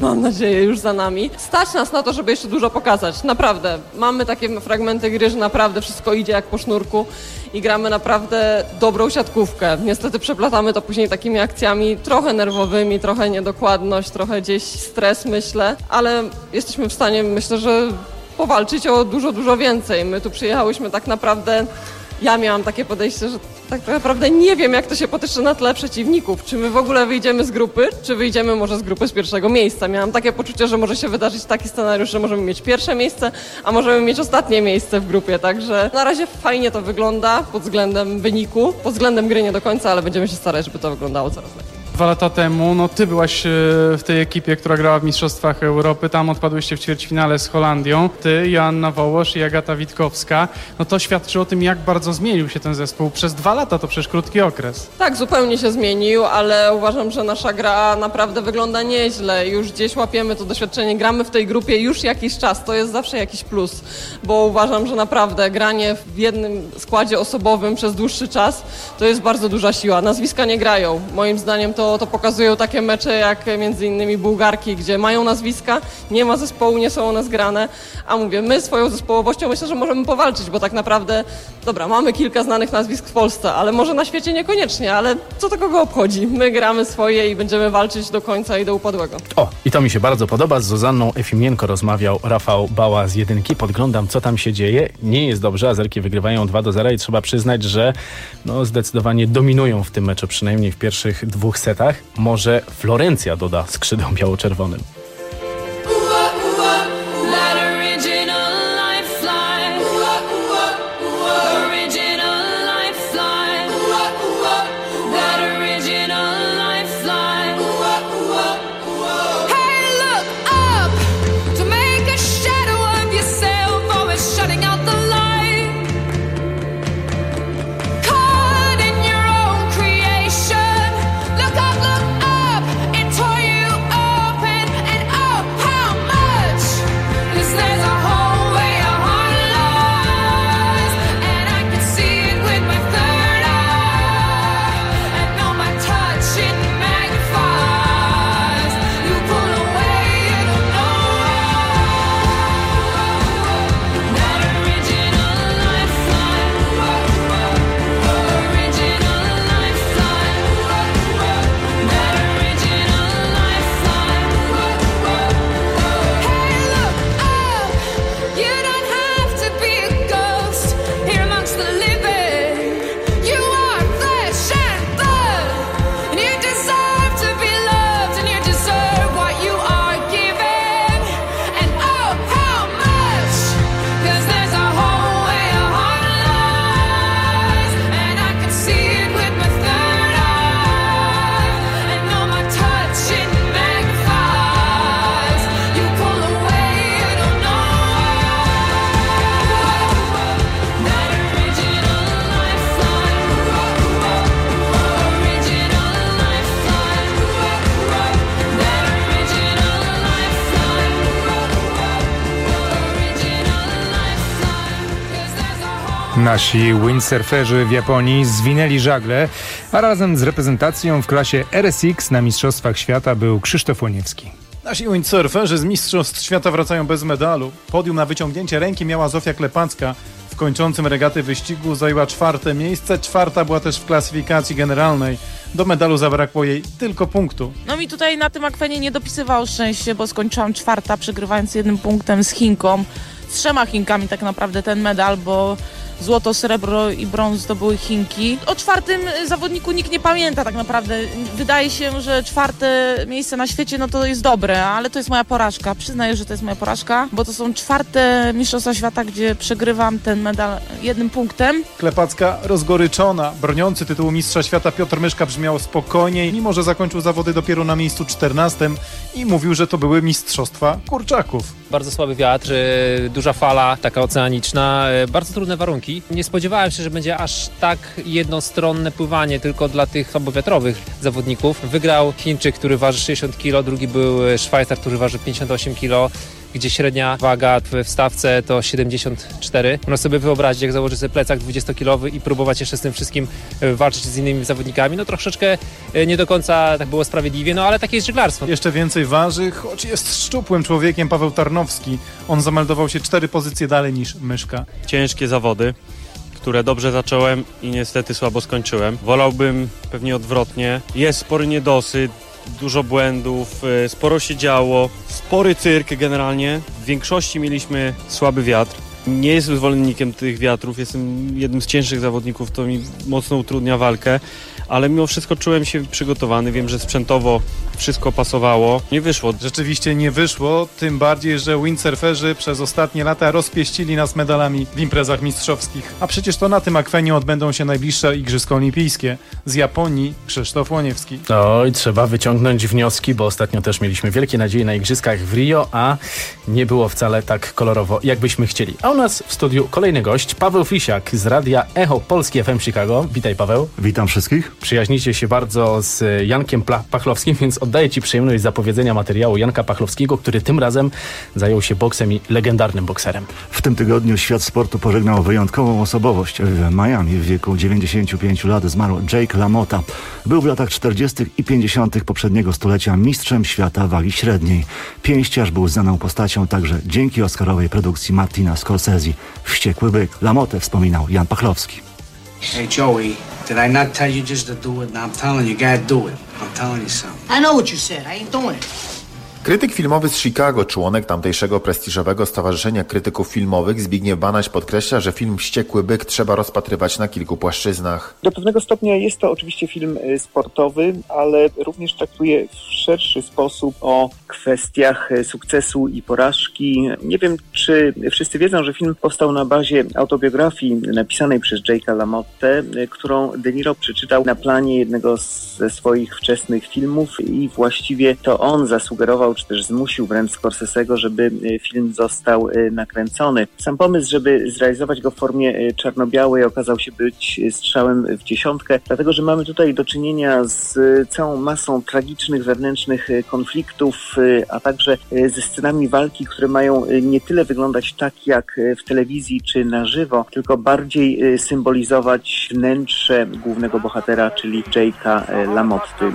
dzieje już za nami. Stać nas na to, żeby jeszcze dużo pokazać. Naprawdę. Mamy takie fragmenty gry, że naprawdę wszystko idzie jak po sznurku i gramy naprawdę dobrą siatkówkę. Niestety przeplatamy to później takimi akcjami trochę nerwowymi, trochę niedokładność, trochę gdzieś stres, myślę, ale jesteśmy w stanie, myślę, że powalczyć o dużo więcej. My tu przyjechałyśmy tak naprawdę, ja miałam takie podejście, że tak naprawdę nie wiem, jak to się potyczy na tle przeciwników. Czy my w ogóle wyjdziemy z grupy, czy wyjdziemy może z grupy z pierwszego miejsca. Miałam takie poczucie, że może się wydarzyć taki scenariusz, że możemy mieć pierwsze miejsce, a możemy mieć ostatnie miejsce w grupie. Także na razie fajnie to wygląda pod względem wyniku, pod względem gry nie do końca, ale będziemy się starać, żeby to wyglądało coraz lepiej. 2 lata temu, ty byłaś w tej ekipie, która grała w Mistrzostwach Europy, tam odpadłyście w ćwierćfinale z Holandią, ty, Joanna Wołosz i Agata Witkowska. To świadczy o tym, jak bardzo zmienił się ten zespół. Przez 2 lata to przecież krótki okres. Tak, zupełnie się zmienił, ale uważam, że nasza gra naprawdę wygląda nieźle. Już gdzieś łapiemy to doświadczenie, gramy w tej grupie już jakiś czas, to jest zawsze jakiś plus, bo uważam, że naprawdę granie w jednym składzie osobowym przez dłuższy czas to jest bardzo duża siła. Nazwiska nie grają. Moim zdaniem to pokazują takie mecze jak między innymi Bułgarki, gdzie mają nazwiska, nie ma zespołu, nie są one zgrane, a mówię, my swoją zespołowością myślę, że możemy powalczyć, bo tak naprawdę, dobra, mamy kilka znanych nazwisk w Polsce, ale może na świecie niekoniecznie, ale co to kogo obchodzi? My gramy swoje i będziemy walczyć do końca i do upadłego. I to mi się bardzo podoba. Z Zuzanną Efimienko rozmawiał Rafał Bała z Jedynki. Podglądam, co tam się dzieje. Nie jest dobrze, Azerki wygrywają 2-0 i trzeba przyznać, że zdecydowanie dominują w tym meczu, przynajmniej w pierwszych 2 setach. Może Florencja doda skrzydeł biało-czerwonym. Nasi windsurferzy w Japonii zwinęli żagle, a razem z reprezentacją w klasie RSX na Mistrzostwach Świata był Krzysztof Łoniewski. Nasi windsurferzy z Mistrzostw Świata wracają bez medalu. Podium na wyciągnięcie ręki miała Zofia Klepacka. W kończącym regaty wyścigu zajęła 4. miejsce. 4. była też w klasyfikacji generalnej. Do medalu zabrakło jej tylko punktu. Mi tutaj na tym akwenie nie dopisywało szczęście, bo skończyłam 4., przegrywając 1 punktem z Chinką. Z 3 Chinkami tak naprawdę ten medal, bo złoto, srebro i brąz zdobyły Chinki. O 4. zawodniku nikt nie pamięta tak naprawdę. Wydaje się, że 4. miejsce na świecie to jest dobre, ale to jest moja porażka. Przyznaję, że to jest moja porażka, bo to są 4. Mistrzostwa Świata, gdzie przegrywam ten medal 1 punktem. Klepacka rozgoryczona. Broniący tytułu Mistrza Świata Piotr Myszka brzmiał spokojniej, mimo że zakończył zawody dopiero na miejscu 14. i mówił, że to były mistrzostwa kurczaków. Bardzo słaby wiatr, duża fala, taka oceaniczna, bardzo trudne warunki. Nie spodziewałem się, że będzie aż tak jednostronne pływanie tylko dla tych słabowiatrowych zawodników. Wygrał Chińczyk, który waży 60 kg, drugi był Szwajcar, który waży 58 kg. gdzie średnia waga w stawce to 74. Można sobie wyobrazić, jak założy sobie plecak 20-kilowy i próbować jeszcze z tym wszystkim walczyć z innymi zawodnikami. No troszeczkę nie do końca tak było sprawiedliwie, no ale takie jest żeglarstwo. Jeszcze więcej waży, choć jest szczupłym człowiekiem, Paweł Tarnowski. On zameldował się 4 pozycje dalej niż Myszka. Ciężkie zawody, które dobrze zacząłem i niestety słabo skończyłem. Wolałbym pewnie odwrotnie. Jest spory niedosyt, dużo błędów, sporo się działo, spory cyrk generalnie. W większości mieliśmy słaby wiatr. Nie jestem zwolennikiem tych wiatrów, jestem jednym z cięższych zawodników, to mi mocno utrudnia walkę, ale mimo wszystko czułem się przygotowany, wiem, że sprzętowo wszystko pasowało. Nie wyszło. Rzeczywiście nie wyszło, tym bardziej, że windsurferzy przez ostatnie lata rozpieścili nas medalami w imprezach mistrzowskich. A przecież to na tym akwenie odbędą się najbliższe Igrzyska Olimpijskie. Z Japonii Krzysztof Łoniewski. Oj, trzeba wyciągnąć wnioski, bo ostatnio też mieliśmy wielkie nadzieje na Igrzyskach w Rio, a nie było wcale tak kolorowo, jakbyśmy chcieli. A u nas w studiu kolejny gość, Paweł Flisiak z radia Echo Polski FM Chicago. Witaj, Paweł. Witam wszystkich. Przyjaźnicie się bardzo z Jankiem Pachlowskim, więc oddaję Ci przyjemność zapowiedzenia materiału Janka Pachlowskiego, który tym razem zajął się boksem i legendarnym bokserem. W tym tygodniu świat sportu pożegnał wyjątkową osobowość. W Miami w wieku 95 lat zmarł Jake LaMotta. Był w latach 40. i 50. poprzedniego stulecia mistrzem świata wagi średniej. Pięściarz był znaną postacią także dzięki oscarowej produkcji Martina Scorsese. Wściekły byk. LaMottę wspominał Jan Pachlowski. Hey Joey, did I not tell you just to do it? Now I'm telling you, gotta do it. I'm telling you something. I know what you said. I ain't doing it. Krytyk filmowy z Chicago, członek tamtejszego prestiżowego Stowarzyszenia Krytyków Filmowych Zbigniew Banaś podkreśla, że film Wściekły byk trzeba rozpatrywać na kilku płaszczyznach. Do pewnego stopnia jest to oczywiście film sportowy, ale również traktuje w szerszy sposób o kwestiach sukcesu i porażki. Nie wiem, czy wszyscy wiedzą, że film powstał na bazie autobiografii napisanej przez Jake'a LaMottę, którą De Niro przeczytał na planie jednego ze swoich wczesnych filmów i właściwie to on zasugerował, czy też zmusił wręcz Scorsese'ego, żeby film został nakręcony. Sam pomysł, żeby zrealizować go w formie czarno-białej okazał się być strzałem w dziesiątkę, dlatego że mamy tutaj do czynienia z całą masą tragicznych wewnętrznych konfliktów, a także ze scenami walki, które mają nie tyle wyglądać tak jak w telewizji czy na żywo, tylko bardziej symbolizować wnętrze głównego bohatera, czyli Jake'a LaMotty.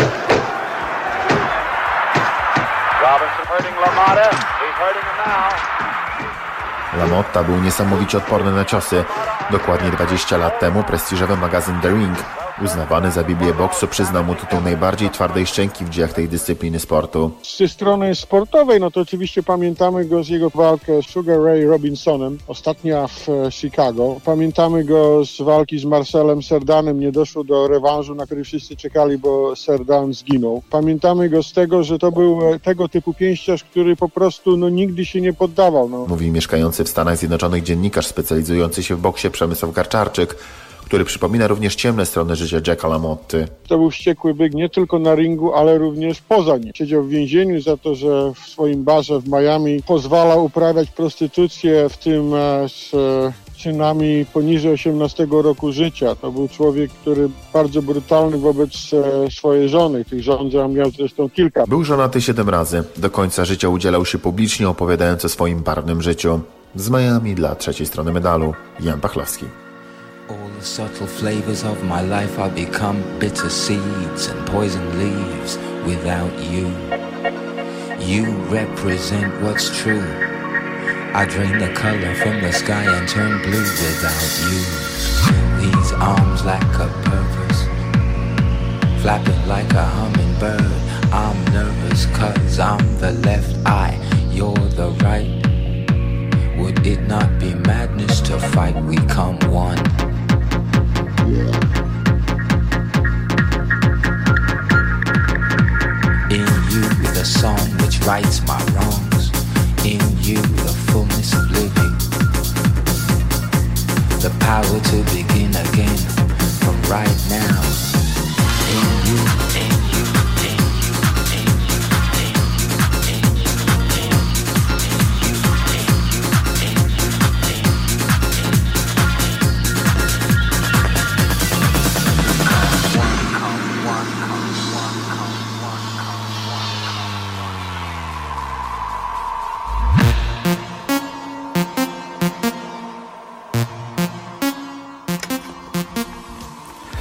LaMotta był niesamowicie odporny na ciosy. Dokładnie 20 lat temu prestiżowy magazyn The Ring, uznawany za Biblię boksu, przyznał mu tytuł najbardziej twardej szczęki w dziejach tej dyscypliny sportu. Z strony sportowej, no to oczywiście pamiętamy go z jego walkę z Sugar Ray Robinsonem, ostatnia w Chicago. Pamiętamy go z walki z Marcelem Cerdanem, nie doszło do rewanżu, na który wszyscy czekali, bo Cerdan zginął. Pamiętamy go z tego, że to był tego typu pięściarz, który po prostu nigdy się nie poddawał. Mówi mieszkający w Stanach Zjednoczonych dziennikarz specjalizujący się w boksie Przemysław Garczarczyk, który przypomina również ciemne strony życia Jake'a LaMotty. To był wściekły byk nie tylko na ringu, ale również poza nim. Siedział w więzieniu za to, że w swoim barze w Miami pozwalał uprawiać prostytucję, w tym z czynami poniżej 18 roku życia. To był człowiek, który bardzo brutalny wobec swojej żony. Tych żon miał zresztą kilka. Był żonaty 7 razy. Do końca życia udzielał się publicznie, opowiadając o swoim barwnym życiu. Z Miami dla Trzeciej Strony Medalu, Jan Pachlowski. All the subtle flavors of my life I'll become bitter seeds and poison leaves without you. You represent what's true. I drain the color from the sky and turn blue without you. These arms lack a purpose, flapping like a hummingbird. I'm nervous 'cause I'm the left eye, you're the right. Would it not be madness to fight? We come one. In you the song which rights my wrongs. In you the fullness of living. The power to begin again from right now. In you, in you, in you, in you, in you, in you, in you, in you, in you.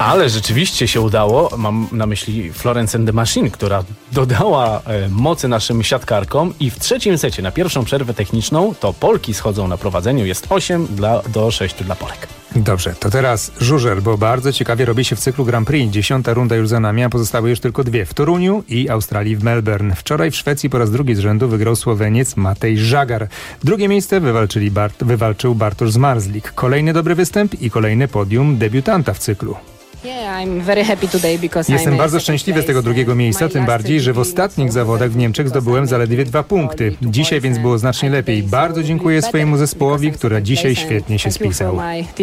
Ale rzeczywiście się udało. Mam na myśli Florence and the Machine, która dodała mocy naszym siatkarkom i w trzecim secie na pierwszą przerwę techniczną to Polki schodzą na prowadzeniu. Jest 8-6 dla Polek. Dobrze, to teraz żużel, bo bardzo ciekawie robi się w cyklu Grand Prix. 10. runda już za nami, a pozostały już tylko 2 w Toruniu i Australii w Melbourne. Wczoraj w Szwecji po raz drugi z rzędu wygrał Słoweniec Matej Żagar. Drugie miejsce wywalczył Bartosz Zmarzlik. Kolejny dobry występ i kolejny podium debiutanta w cyklu. Jestem bardzo szczęśliwy z tego drugiego miejsca, tym bardziej, że w ostatnich zawodach w Niemczech zdobyłem zaledwie 2 punkty. Dzisiaj więc było znacznie lepiej. Bardzo dziękuję swojemu zespołowi, który dzisiaj świetnie się spisał.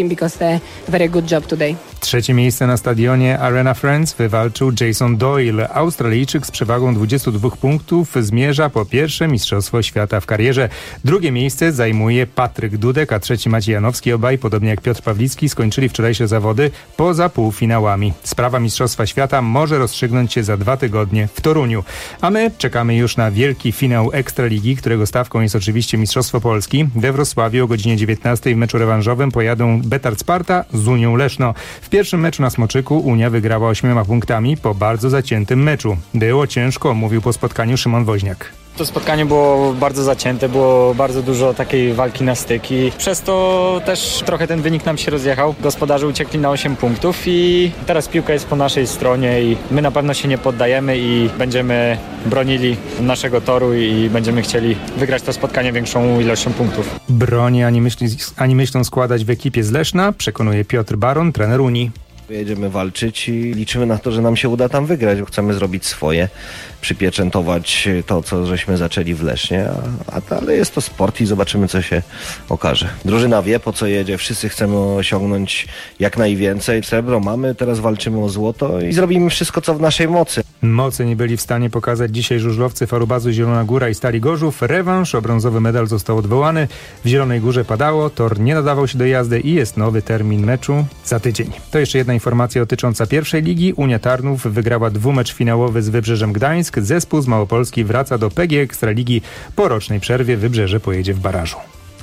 Trzecie miejsce na stadionie Arena Friends wywalczył Jason Doyle. Australijczyk z przewagą 22 punktów zmierza po pierwsze Mistrzostwo Świata w karierze. Drugie miejsce zajmuje Patryk Dudek, a trzeci Maciej Janowski. Obaj, podobnie jak Piotr Pawlicki, skończyli wczorajsze zawody poza półfinałami. Sprawa Mistrzostwa Świata może rozstrzygnąć się za 2 tygodnie w Toruniu. A my czekamy już na wielki finał Ekstraligi, którego stawką jest oczywiście Mistrzostwo Polski. We Wrocławiu o godzinie 19 w meczu rewanżowym pojadą Betard Sparta z Unią Leszno. W pierwszym meczu na Smoczyku Unia wygrała 8 punktami po bardzo zaciętym meczu. Było ciężko, mówił po spotkaniu Szymon Woźniak. To spotkanie było bardzo zacięte, było bardzo dużo takiej walki na styk i przez to też trochę ten wynik nam się rozjechał. Gospodarze uciekli na 8 punktów i teraz piłka jest po naszej stronie i my na pewno się nie poddajemy i będziemy bronili naszego toru i będziemy chcieli wygrać to spotkanie większą ilością punktów. Broni ani myślą składać w ekipie z Leszna, przekonuje Piotr Baron, trener Unii. Jedziemy walczyć i liczymy na to, że nam się uda tam wygrać. Chcemy zrobić swoje, przypieczętować to, co żeśmy zaczęli w Lesznie, ale jest to sport i zobaczymy, co się okaże. Drużyna wie, po co jedzie, wszyscy chcemy osiągnąć jak najwięcej. Srebro mamy, teraz walczymy o złoto i zrobimy wszystko, co w naszej mocy. Mocy nie byli w stanie pokazać dzisiaj żużlowcy Farubazu Zielona Góra i Stali Gorzów. Rewanż o brązowy medal został odwołany. W Zielonej Górze padało, tor nie nadawał się do jazdy i jest nowy termin meczu za tydzień. To jeszcze jedna informacja dotycząca pierwszej ligi. Unia Tarnów wygrała 2-mecz finałowy z Wybrzeżem Gdańsk. Zespół z Małopolski wraca do PGE Ekstraligi. Po rocznej przerwie Wybrzeże pojedzie w barażu.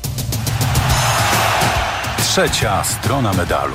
Trzecia strona medalu.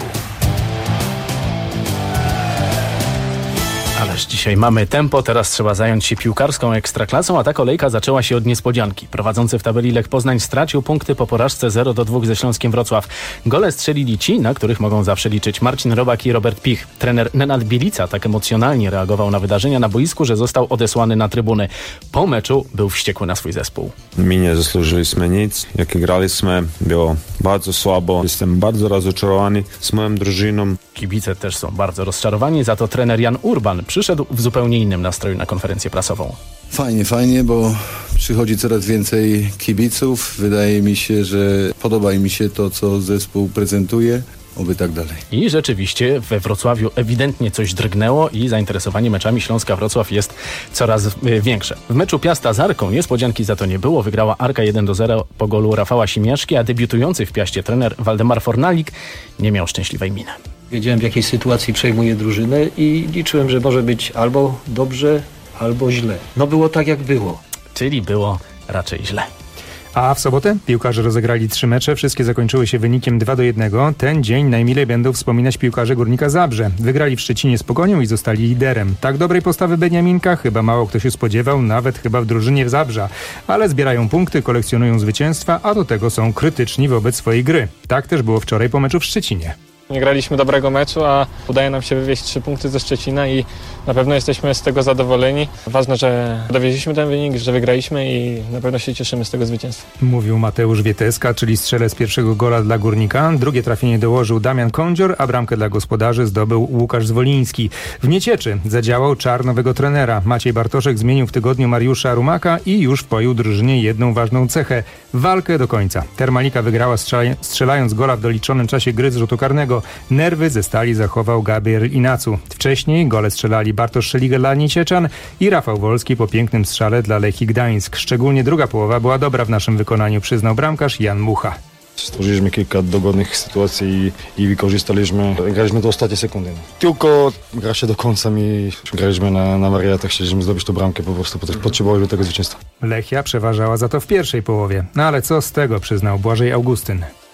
Ależ dzisiaj mamy tempo, teraz trzeba zająć się piłkarską ekstraklasą, a ta kolejka zaczęła się od niespodzianki. Prowadzący w tabeli Lech Poznań stracił punkty po porażce 0-2 ze Śląskiem Wrocław. Gole strzelili ci, na których mogą zawsze liczyć Marcin Robak i Robert Pich. Trener Nenad Bielica tak emocjonalnie reagował na wydarzenia na boisku, że został odesłany na trybuny. Po meczu był wściekły na swój zespół. My nie zasłużyliśmy nic. Jak graliśmy, było bardzo słabo. Jestem bardzo rozczarowany z moją drużyną. Kibice też są bardzo rozczarowani, za to trener Jan Urban przyszedł w zupełnie innym nastroju na konferencję prasową. Fajnie, bo przychodzi coraz więcej kibiców. Wydaje mi się, że podoba mi się to, co zespół prezentuje. Oby tak dalej. I rzeczywiście we Wrocławiu ewidentnie coś drgnęło i zainteresowanie meczami Śląska Wrocław jest coraz większe. W meczu Piasta z Arką niespodzianki za to nie było. Wygrała Arka 1-0 po golu Rafała Simiaszki, a debiutujący w Piaście trener Waldemar Fornalik nie miał szczęśliwej miny. Wiedziałem, w jakiej sytuacji przejmuje drużynę i liczyłem, że może być albo dobrze, albo źle. No było tak, jak było. Czyli było raczej źle. A w sobotę piłkarze rozegrali 3 mecze, wszystkie zakończyły się wynikiem 2-1. Ten dzień najmilej będą wspominać piłkarze Górnika Zabrze. Wygrali w Szczecinie z Pogonią i zostali liderem. Tak dobrej postawy Beniaminka chyba mało kto się spodziewał, nawet chyba w drużynie w Zabrza. Ale zbierają punkty, kolekcjonują zwycięstwa, a do tego są krytyczni wobec swojej gry. Tak też było wczoraj po meczu w Szczecinie. Nie graliśmy dobrego meczu, a udaje nam się wywieźć 3 punkty ze Szczecina i na pewno jesteśmy z tego zadowoleni. Ważne, że dowieźliśmy ten wynik, że wygraliśmy i na pewno się cieszymy z tego zwycięstwa. Mówił Mateusz Wieteska, czyli strzelec pierwszego gola dla Górnika. Drugie trafienie dołożył Damian Kądzior, a bramkę dla gospodarzy zdobył Łukasz Zwoliński. W Niecieczy zadziałał czar nowego trenera. Maciej Bartoszek zmienił w tygodniu Mariusza Rumaka i już wpoił drużynie jedną ważną cechę – walkę do końca. Termalika wygrała strzelając gola w doliczonym czasie gry z rzutu karnego. Nerwy ze Stali zachował Gabriel Inacu. Wcześniej gole strzelali Bartosz Szeliger dla Niecieczan i Rafał Wolski po pięknym strzale dla Lechii Gdańsk. Szczególnie druga połowa była dobra w naszym wykonaniu, przyznał bramkarz Jan Mucha. Stworzyliśmy kilka dogodnych sytuacji i wykorzystaliśmy. Graliśmy do ostatniej sekundy. Tylko gra się do końca i graliśmy na wariatach, chcieliśmy zdobyć tę bramkę, po prostu potrzebowaliśmy tego zwycięstwa. Lechia przeważała za to w pierwszej połowie. No ale co z tego, przyznał Błażej Augustyn.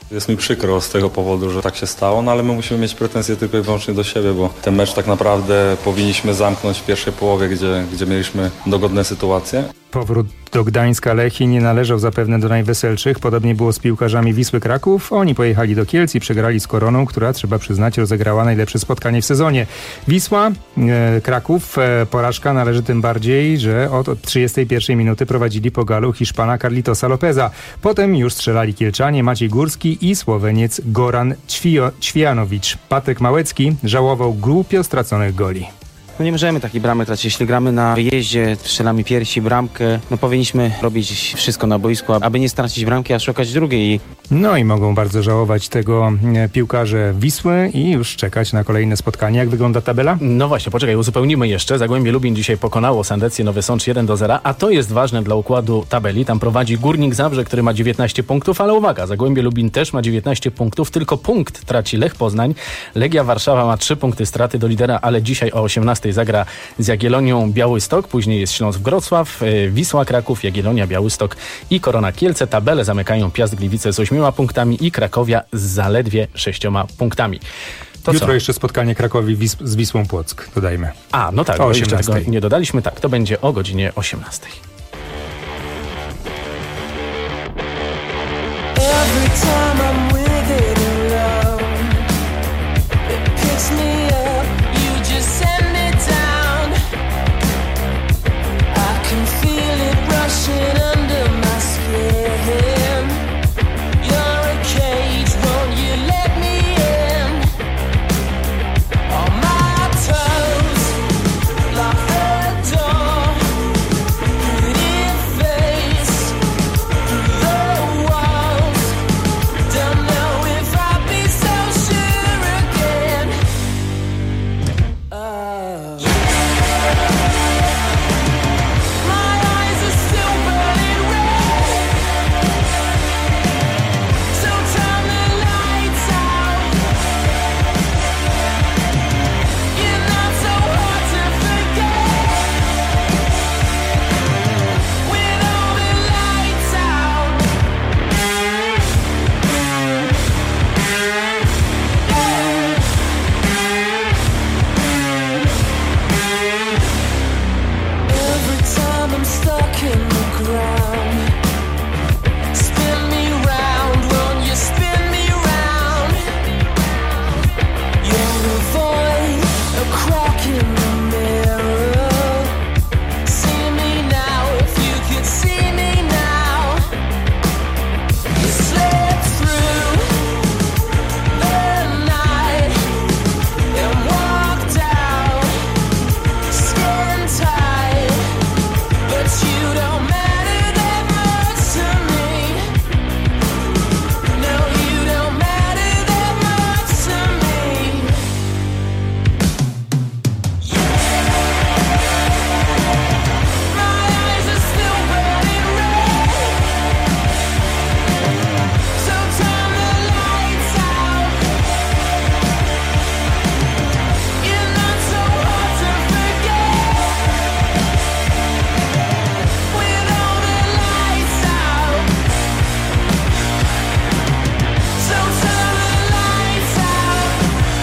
Jest mi przykro z tego powodu, że tak się stało, no ale my musimy mieć pretensje tylko i wyłącznie do siebie, bo ten mecz tak naprawdę powinniśmy zamknąć w pierwszej połowie, gdzie mieliśmy dogodne sytuacje. Powrót do Gdańska Lechii nie należał zapewne do najweselszych. Podobnie było z piłkarzami Wisły Kraków. Oni pojechali do Kielc i przegrali z Koroną, która, trzeba przyznać, rozegrała najlepsze spotkanie w sezonie. Wisła, Kraków, porażka należy tym bardziej, że od 31 minuty prowadzili po galu Hiszpana Carlitosa Lopeza. Potem już strzelali Kielczanie Maciej Górski i Słoweniec Goran Ćwijanowicz. Patryk Małecki żałował głupio straconych goli. No nie możemy takiej bramy tracić. Jeśli gramy na wyjeździe, strzelamy piersi, bramkę, no powinniśmy robić wszystko na boisku, aby nie stracić bramki, a szukać drugiej. No i mogą bardzo żałować tego piłkarze Wisły i już czekać na kolejne spotkanie. Jak wygląda tabela? No właśnie, poczekaj, uzupełnimy jeszcze. Zagłębie Lubin dzisiaj pokonało Sandecję Nowy Sącz 1-0, a to jest ważne dla układu tabeli. Tam prowadzi Górnik Zabrze, który ma 19 punktów, ale uwaga, Zagłębie Lubin też ma 19 punktów, tylko punkt traci Lech Poznań. Legia Warszawa ma 3 punkty straty do lidera, ale dzisiaj o 18 zagra z Jagiellonią Białystok, później jest Śląsk Wrocław, Wisła Kraków, Jagiellonia Białystok i Korona Kielce. Tabelę zamykają Piast Gliwice z 8 punktami i Krakowia z zaledwie 6 punktami. To jutro co? jeszcze spotkanie Krakowi z Wisłą Płock, dodajmy. A, no tak, o jeszcze 18. tego nie dodaliśmy. Tak, to będzie o godzinie 18. Every time I'm with it alone, it picks me up, you just send me down. I can feel it rushing under my skin. You're a cage, won't you let me in? On my toes, lock the door, pretty face, through the walls. Don't know if I'll be so sure again. My eyes are still burning red, so turn the lights out. You're not so hard to forget with all the lights out. Every time I'm stuck in the ground, spin me round, won't you spin me round? You're a void, a crack in the mirror. See me now, if you could see me now. You slept through the night and walked out skin tight, but you don't matter that much to me. No, you don't matter that much to me. My eyes are still burning red, so turn the lights out. You're not so hard to forget with all the lights out. So turn the lights out.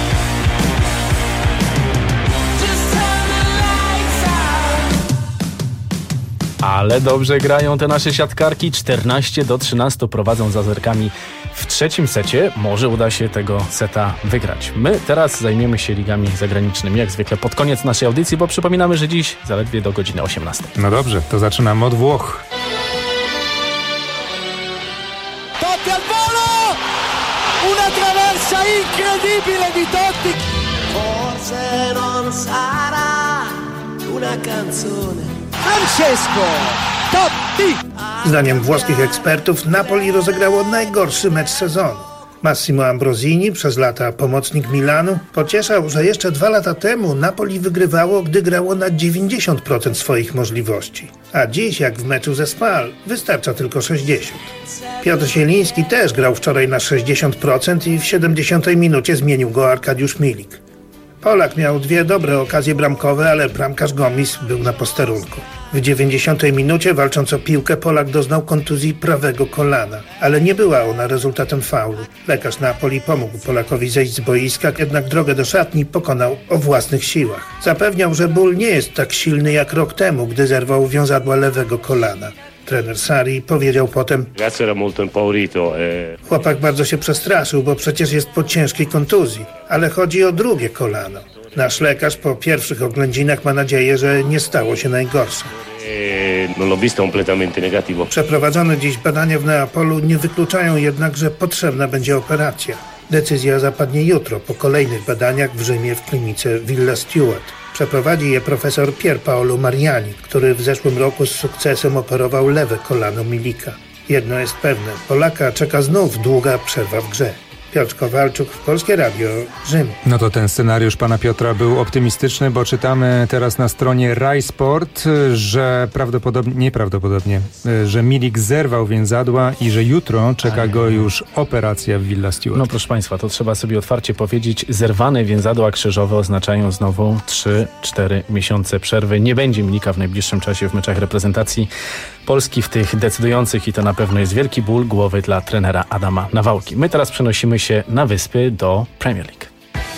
Just turn the lights out. Ale dobrze grają te nasze siatkarki. 14-13 prowadzą za zerkami w trzecim secie. Może uda się tego seta wygrać. My teraz zajmiemy się ligami zagranicznymi, jak zwykle pod koniec naszej audycji, bo przypominamy, że dziś zaledwie do godziny 18. No dobrze, to zaczynamy od Włoch. Totti al volo! Una traversa incredibile di Totti! Forse non sarà una canzone. Francesco Totti! Zdaniem włoskich ekspertów Napoli rozegrało najgorszy mecz sezonu. Massimo Ambrosini, przez lata pomocnik Milanu, pocieszał, że jeszcze 2 lata temu Napoli wygrywało, gdy grało na 90% swoich możliwości. A dziś, jak w meczu ze Spal, wystarcza tylko 60%. Piotr Zieliński też grał wczoraj na 60% i w 70 minucie zmienił go Arkadiusz Milik. Polak miał 2 dobre okazje bramkowe, ale bramkarz Gomis był na posterunku. W 90 minucie, walcząc o piłkę, Polak doznał kontuzji prawego kolana, ale nie była ona rezultatem faulu. Lekarz Napoli pomógł Polakowi zejść z boiska, jednak drogę do szatni pokonał o własnych siłach. Zapewniał, że ból nie jest tak silny jak rok temu, gdy zerwał wiązadła lewego kolana. Trener Sarri powiedział potem: chłopak bardzo się przestraszył, bo przecież jest po ciężkiej kontuzji, ale chodzi o drugie kolano. Nasz lekarz po pierwszych oględzinach ma nadzieję, że nie stało się najgorsze. Przeprowadzone dziś badania w Neapolu nie wykluczają jednak, że potrzebna będzie operacja. Decyzja zapadnie jutro po kolejnych badaniach w Rzymie w klinice Villa Stuart. Przeprowadzi je profesor Pier Paolo Mariani, który w zeszłym roku z sukcesem operował lewe kolano Milika. Jedno jest pewne, Polaka czeka znów długa przerwa w grze. Piotr Kowalczuk, Polskie Radio, Rzym. No to ten scenariusz pana Piotra był optymistyczny, bo czytamy teraz na stronie Rai Sport, że nieprawdopodobnie, że Milik zerwał więzadła i że jutro czeka go już operacja w Villa Stuart. No proszę państwa, to trzeba sobie otwarcie powiedzieć, zerwane więzadła krzyżowe oznaczają znowu 3-4 miesiące przerwy. Nie będzie Milika w najbliższym czasie w meczach reprezentacji Polski, w tych decydujących, i to na pewno jest wielki ból głowy dla trenera Adama Nawałki. My teraz przenosimy się na wyspy do Premier League.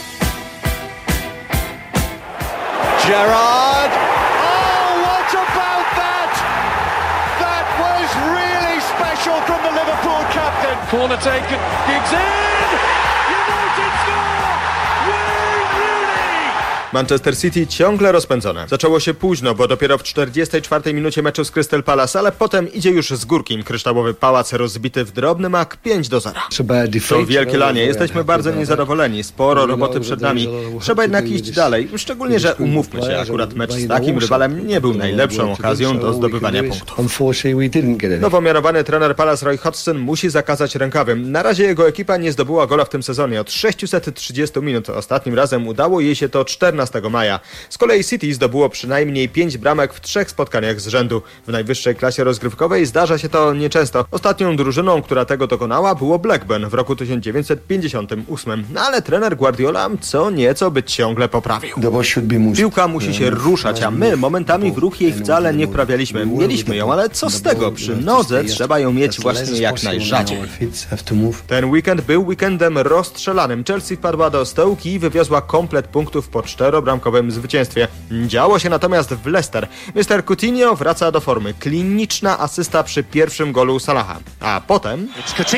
Gerrard! Oh, what about that? That was really special from the Liverpool captain. Corner taken, Giggs in! United score! Wayne Rooney! Manchester City ciągle rozpędzone. Zaczęło się późno, bo dopiero w 44 minucie meczu z Crystal Palace, ale potem idzie już z górki. Kryształowy pałac rozbity w drobny mak 5-0. To wielkie lanie. Jesteśmy bardzo niezadowoleni. Sporo roboty przed nami. Trzeba jednak iść dalej. Szczególnie, że umówmy się, akurat mecz z takim rywalem nie był najlepszą okazją do zdobywania punktów. Nowo mianowany trener Palace Roy Hodgson musi zakazać rękawem. Na razie jego ekipa nie zdobyła gola w tym sezonie od 630 minut. Ostatnim razem udało jej się to 14 maja. Z kolei City zdobyło przynajmniej 5 bramek w 3 spotkaniach z rzędu. W najwyższej klasie rozgrywkowej zdarza się to nieczęsto. Ostatnią drużyną, która tego dokonała, było Blackburn w roku 1958. Ale trener Guardiola co nieco by ciągle poprawił. Piłka musi się ruszać, a my momentami w ruch jej wcale nie wprawialiśmy. Mieliśmy ją, ale co z tego? Przy nodze trzeba ją mieć właśnie jak najrzadziej. Ten weekend był weekendem rozstrzelanym. Chelsea wpadła do stołki i wywiozła komplet punktów po 4-bramkowym zwycięstwie. Działo się natomiast w Leicester. Mr. Coutinho wraca do formy. Kliniczna asysta przy pierwszym golu Salaha. A potem...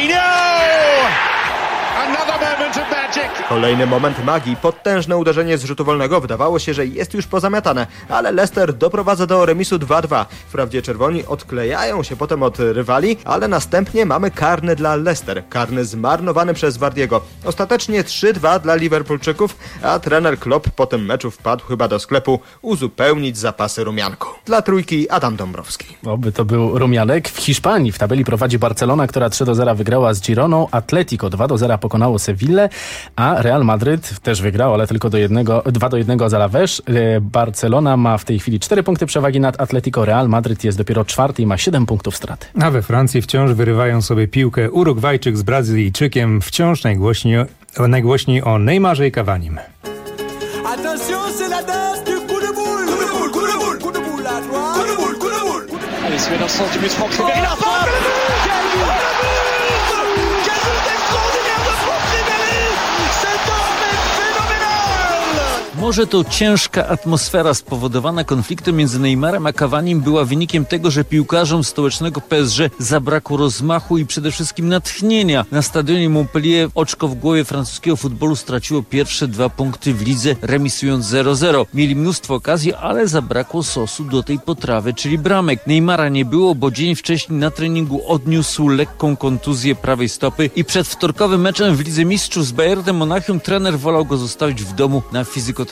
Kolejny moment magii. Potężne uderzenie z rzutu wolnego. Wydawało się, że jest już pozamiatane, ale Leicester doprowadza do remisu 2-2. Wprawdzie czerwoni odklejają się potem od rywali, ale następnie mamy karny dla Leicester. Karny zmarnowany przez Wardiego. Ostatecznie 3-2 dla Liverpoolczyków, a trener Klopp po tym meczu wpadł chyba do sklepu uzupełnić zapasy rumianku. Dla trójki Adam Dąbrowski. Oby to był rumianek. W Hiszpanii w tabeli prowadzi Barcelona, która 3-0 wygrała z Gironą. Atletico 2-0 pokonało Sevillę, a Real Madryt też wygrał, ale tylko 2-1 za Alavés. Barcelona ma w tej chwili 4 punkty przewagi nad Atletico. Real Madryt jest dopiero 4. i ma 7 punktów straty. A we Francji wciąż wyrywają sobie piłkę Urugwajczyk z Brazylijczykiem. Wciąż najgłośniej o Neymarze i Cavanim. Attention, c'est la danse du coup de boule. Coup de boule, coup de boule, coup de boule à droite. Coup de boule, coup de boule. Allez, c'est dans le sens du but Franck Ribéry. La frappe. Quel but extraordinaire de Franck Ribéry. Cet homme est phénoménal. Może to ciężka atmosfera spowodowana konfliktem między Neymarem a Cavanim była wynikiem tego, że piłkarzom stołecznego PSG zabrakło rozmachu i przede wszystkim natchnienia. Na stadionie Montpellier oczko w głowie francuskiego futbolu straciło pierwsze 2 punkty w lidze, remisując 0-0. Mieli mnóstwo okazji, ale zabrakło sosu do tej potrawy, czyli bramek. Neymara nie było, bo dzień wcześniej na treningu odniósł lekką kontuzję prawej stopy i przed wtorkowym meczem w Lidze Mistrzów z Bayernem Monachium trener wolał go zostawić w domu na fizjoterapię.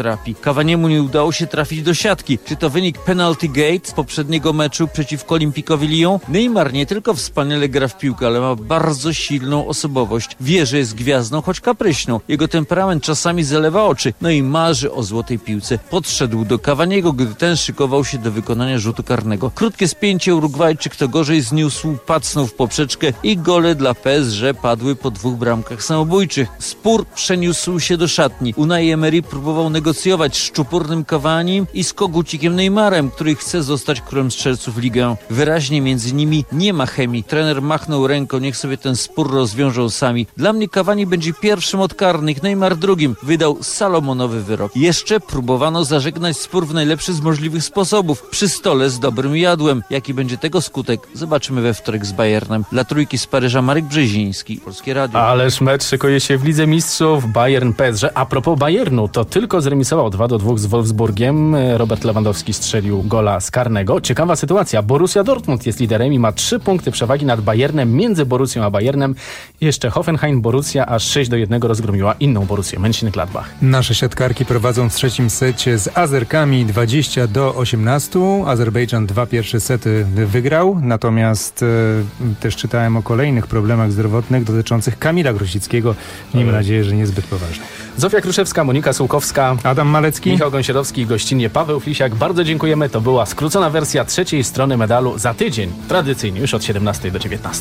terapii. Cavaniemu nie udało się trafić do siatki. Czy to wynik penalty gate z poprzedniego meczu przeciwko Olimpikowi Lyon? Neymar nie tylko wspaniale gra w piłkę, ale ma bardzo silną osobowość. Wie, że jest gwiazdą, choć kapryśną. Jego temperament czasami zalewa oczy, no i marzy o złotej piłce. Podszedł do Cavaniego, gdy ten szykował się do wykonania rzutu karnego. Krótkie spięcie, Urugwajczyk to gorzej zniósł, pacnął w poprzeczkę i gole dla PSG padły po 2 bramkach samobójczych. Spór przeniósł się do szatni. Unai Emery próbował negocjować z szczupurnym Cavanim i z kogucikiem Neymarem, który chce zostać królem strzelców ligę. Wyraźnie między nimi nie ma chemii. Trener machnął ręką, niech sobie ten spór rozwiążą sami. Dla mnie Cavani będzie pierwszym od karnych, Neymar drugim. Wydał salomonowy wyrok. Jeszcze próbowano zażegnać spór w najlepszy z możliwych sposobów. Przy stole z dobrym jadłem. Jaki będzie tego skutek? Zobaczymy we wtorek z Bayernem. Dla Trójki z Paryża Marek Brzeziński, Polskie Radio. Ależ mecz szykuje się w Lidze Mistrzów. Bayern PSG. A propos Bayernu, to tylko zremisował 2-2 z Wolfsburgiem. Robert Lewandowski strzelił gola z karnego. Ciekawa sytuacja. Borussia Dortmund jest liderem i ma 3 punkty przewagi nad Bayernem. Między Borussią a Bayernem jeszcze Hoffenheim. Borussia aż 6-1 rozgromiła inną Borussię, Mönchengladbach. Nasze siatkarki prowadzą w trzecim secie z Azerkami 20-18. Azerbejdżan 2 pierwsze sety wygrał, natomiast też czytałem o kolejnych problemach zdrowotnych dotyczących Kamila Grosickiego. Miejmy nadzieję, że niezbyt poważnych. Zofia Kruszewska, Monika Sułkowska, Adam Malecki, Michał Gąsiorowski i gościnnie Paweł Flisiak. Bardzo dziękujemy. To była skrócona wersja trzeciej strony medalu za tydzień. Tradycyjnie już od 17 do 19.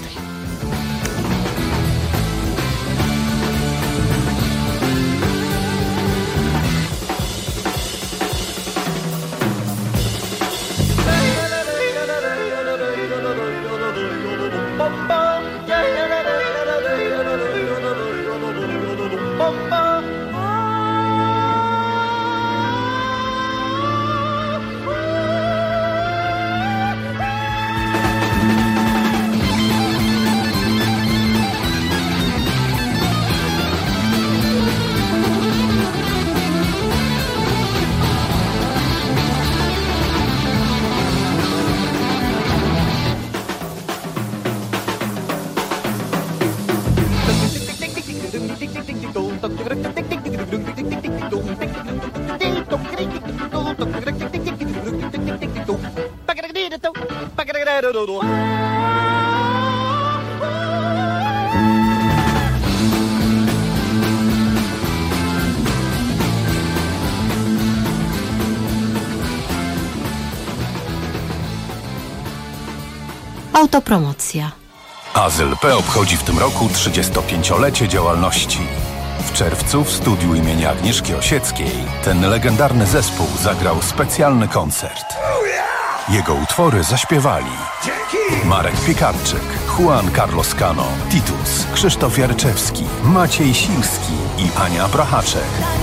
Autopromocja. Azyl P obchodzi w tym roku 35-lecie działalności. W czerwcu w studiu imienia Agnieszki Osieckiej ten legendarny zespół zagrał specjalny koncert. Jego utwory zaśpiewali Marek Piekarczyk, Juan Carlos Cano, Titus, Krzysztof Jarczewski, Maciej Silski i Ania Brachaczek.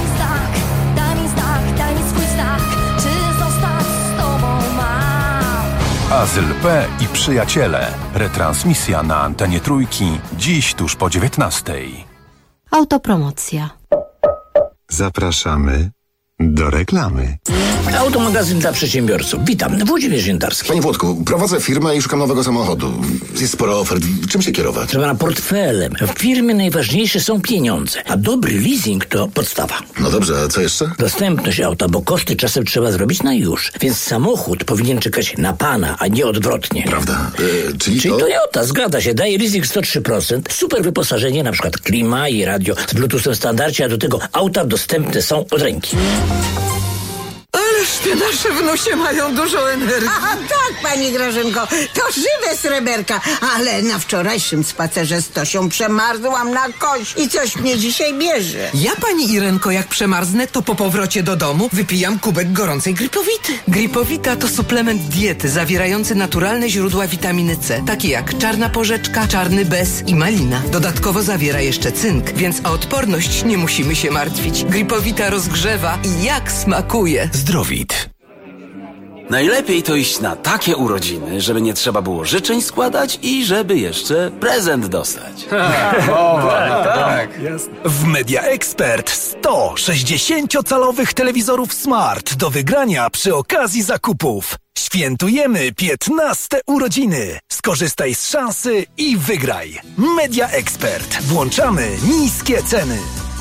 Daj mi swój znak, czy zostać z tobą mam. Azyl P i przyjaciele. Retransmisja na antenie Trójki, dziś tuż po 19:00. Autopromocja. Zapraszamy do reklamy. Automagazyn dla przedsiębiorców. Witam, Włodzimierz Jętarski. Panie Włodku, prowadzę firmę i szukam nowego samochodu. Jest sporo ofert. Czym się kierować? Trzeba na portfelem. W firmie najważniejsze są pieniądze, a dobry leasing to podstawa. No dobrze, a co jeszcze? Dostępność auta, bo koszty czasem trzeba zrobić na już. Więc samochód powinien czekać na pana, a nie odwrotnie. Prawda. Czyli Toyota, zgadza się. Daje leasing 103%. Super wyposażenie, na przykład klima i radio z Bluetoothem w standardzie, a do tego auta dostępne są od ręki. Ależ te nasze wnusie mają dużo energii. A tak, pani Grażynko, to żywe sreberka. Ale na wczorajszym spacerze z Tosią przemarzłam na kość i coś mnie dzisiaj bierze. Ja, pani Irenko, jak przemarzę, to po powrocie do domu wypijam kubek gorącej Gripowity. Gripowita to suplement diety zawierający naturalne źródła witaminy C, takie jak czarna porzeczka, czarny bez i malina. Dodatkowo zawiera jeszcze cynk, więc o odporność nie musimy się martwić. Gripowita rozgrzewa i jak smakuje. Zdrowit. Najlepiej to iść na takie urodziny, żeby nie trzeba było życzeń składać i żeby jeszcze prezent dostać. Tak. W Media Expert 100 60-calowych telewizorów Smart do wygrania przy okazji zakupów. Świętujemy 15 urodziny. Skorzystaj z szansy i wygraj. Media Expert. Włączamy niskie ceny.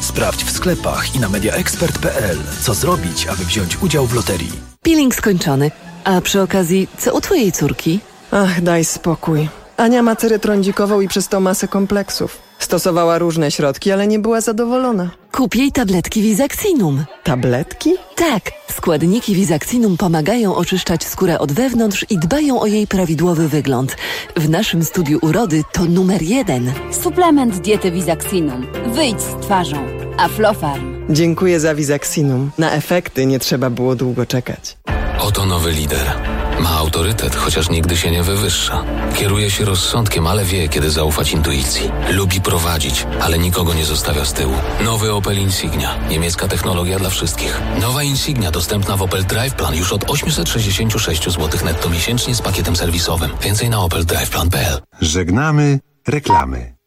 Sprawdź w sklepach i na mediaexpert.pl, co zrobić, aby wziąć udział w loterii. Peeling skończony. A przy okazji, co u twojej córki? Ach, daj spokój. Ania ma cerę trądzikową i przez to masę kompleksów. Stosowała różne środki, ale nie była zadowolona. Kup jej tabletki Visaxinum. Tabletki? Tak. Składniki Visaxinum pomagają oczyszczać skórę od wewnątrz i dbają o jej prawidłowy wygląd. W naszym studiu urody to numer 1. Suplement diety Visaxinum. Wyjdź z twarzą. Aflofarm. Dziękuję za Visaxinum. Na efekty nie trzeba było długo czekać. Oto nowy lider. Ma autorytet, chociaż nigdy się nie wywyższa. Kieruje się rozsądkiem, ale wie, kiedy zaufać intuicji. Lubi prowadzić, ale nikogo nie zostawia z tyłu. Nowy Opel Insignia. Niemiecka technologia dla wszystkich. Nowa Insignia dostępna w Opel Drive Plan już od 866 zł netto miesięcznie z pakietem serwisowym. Więcej na opeldriveplan.pl. Żegnamy reklamy.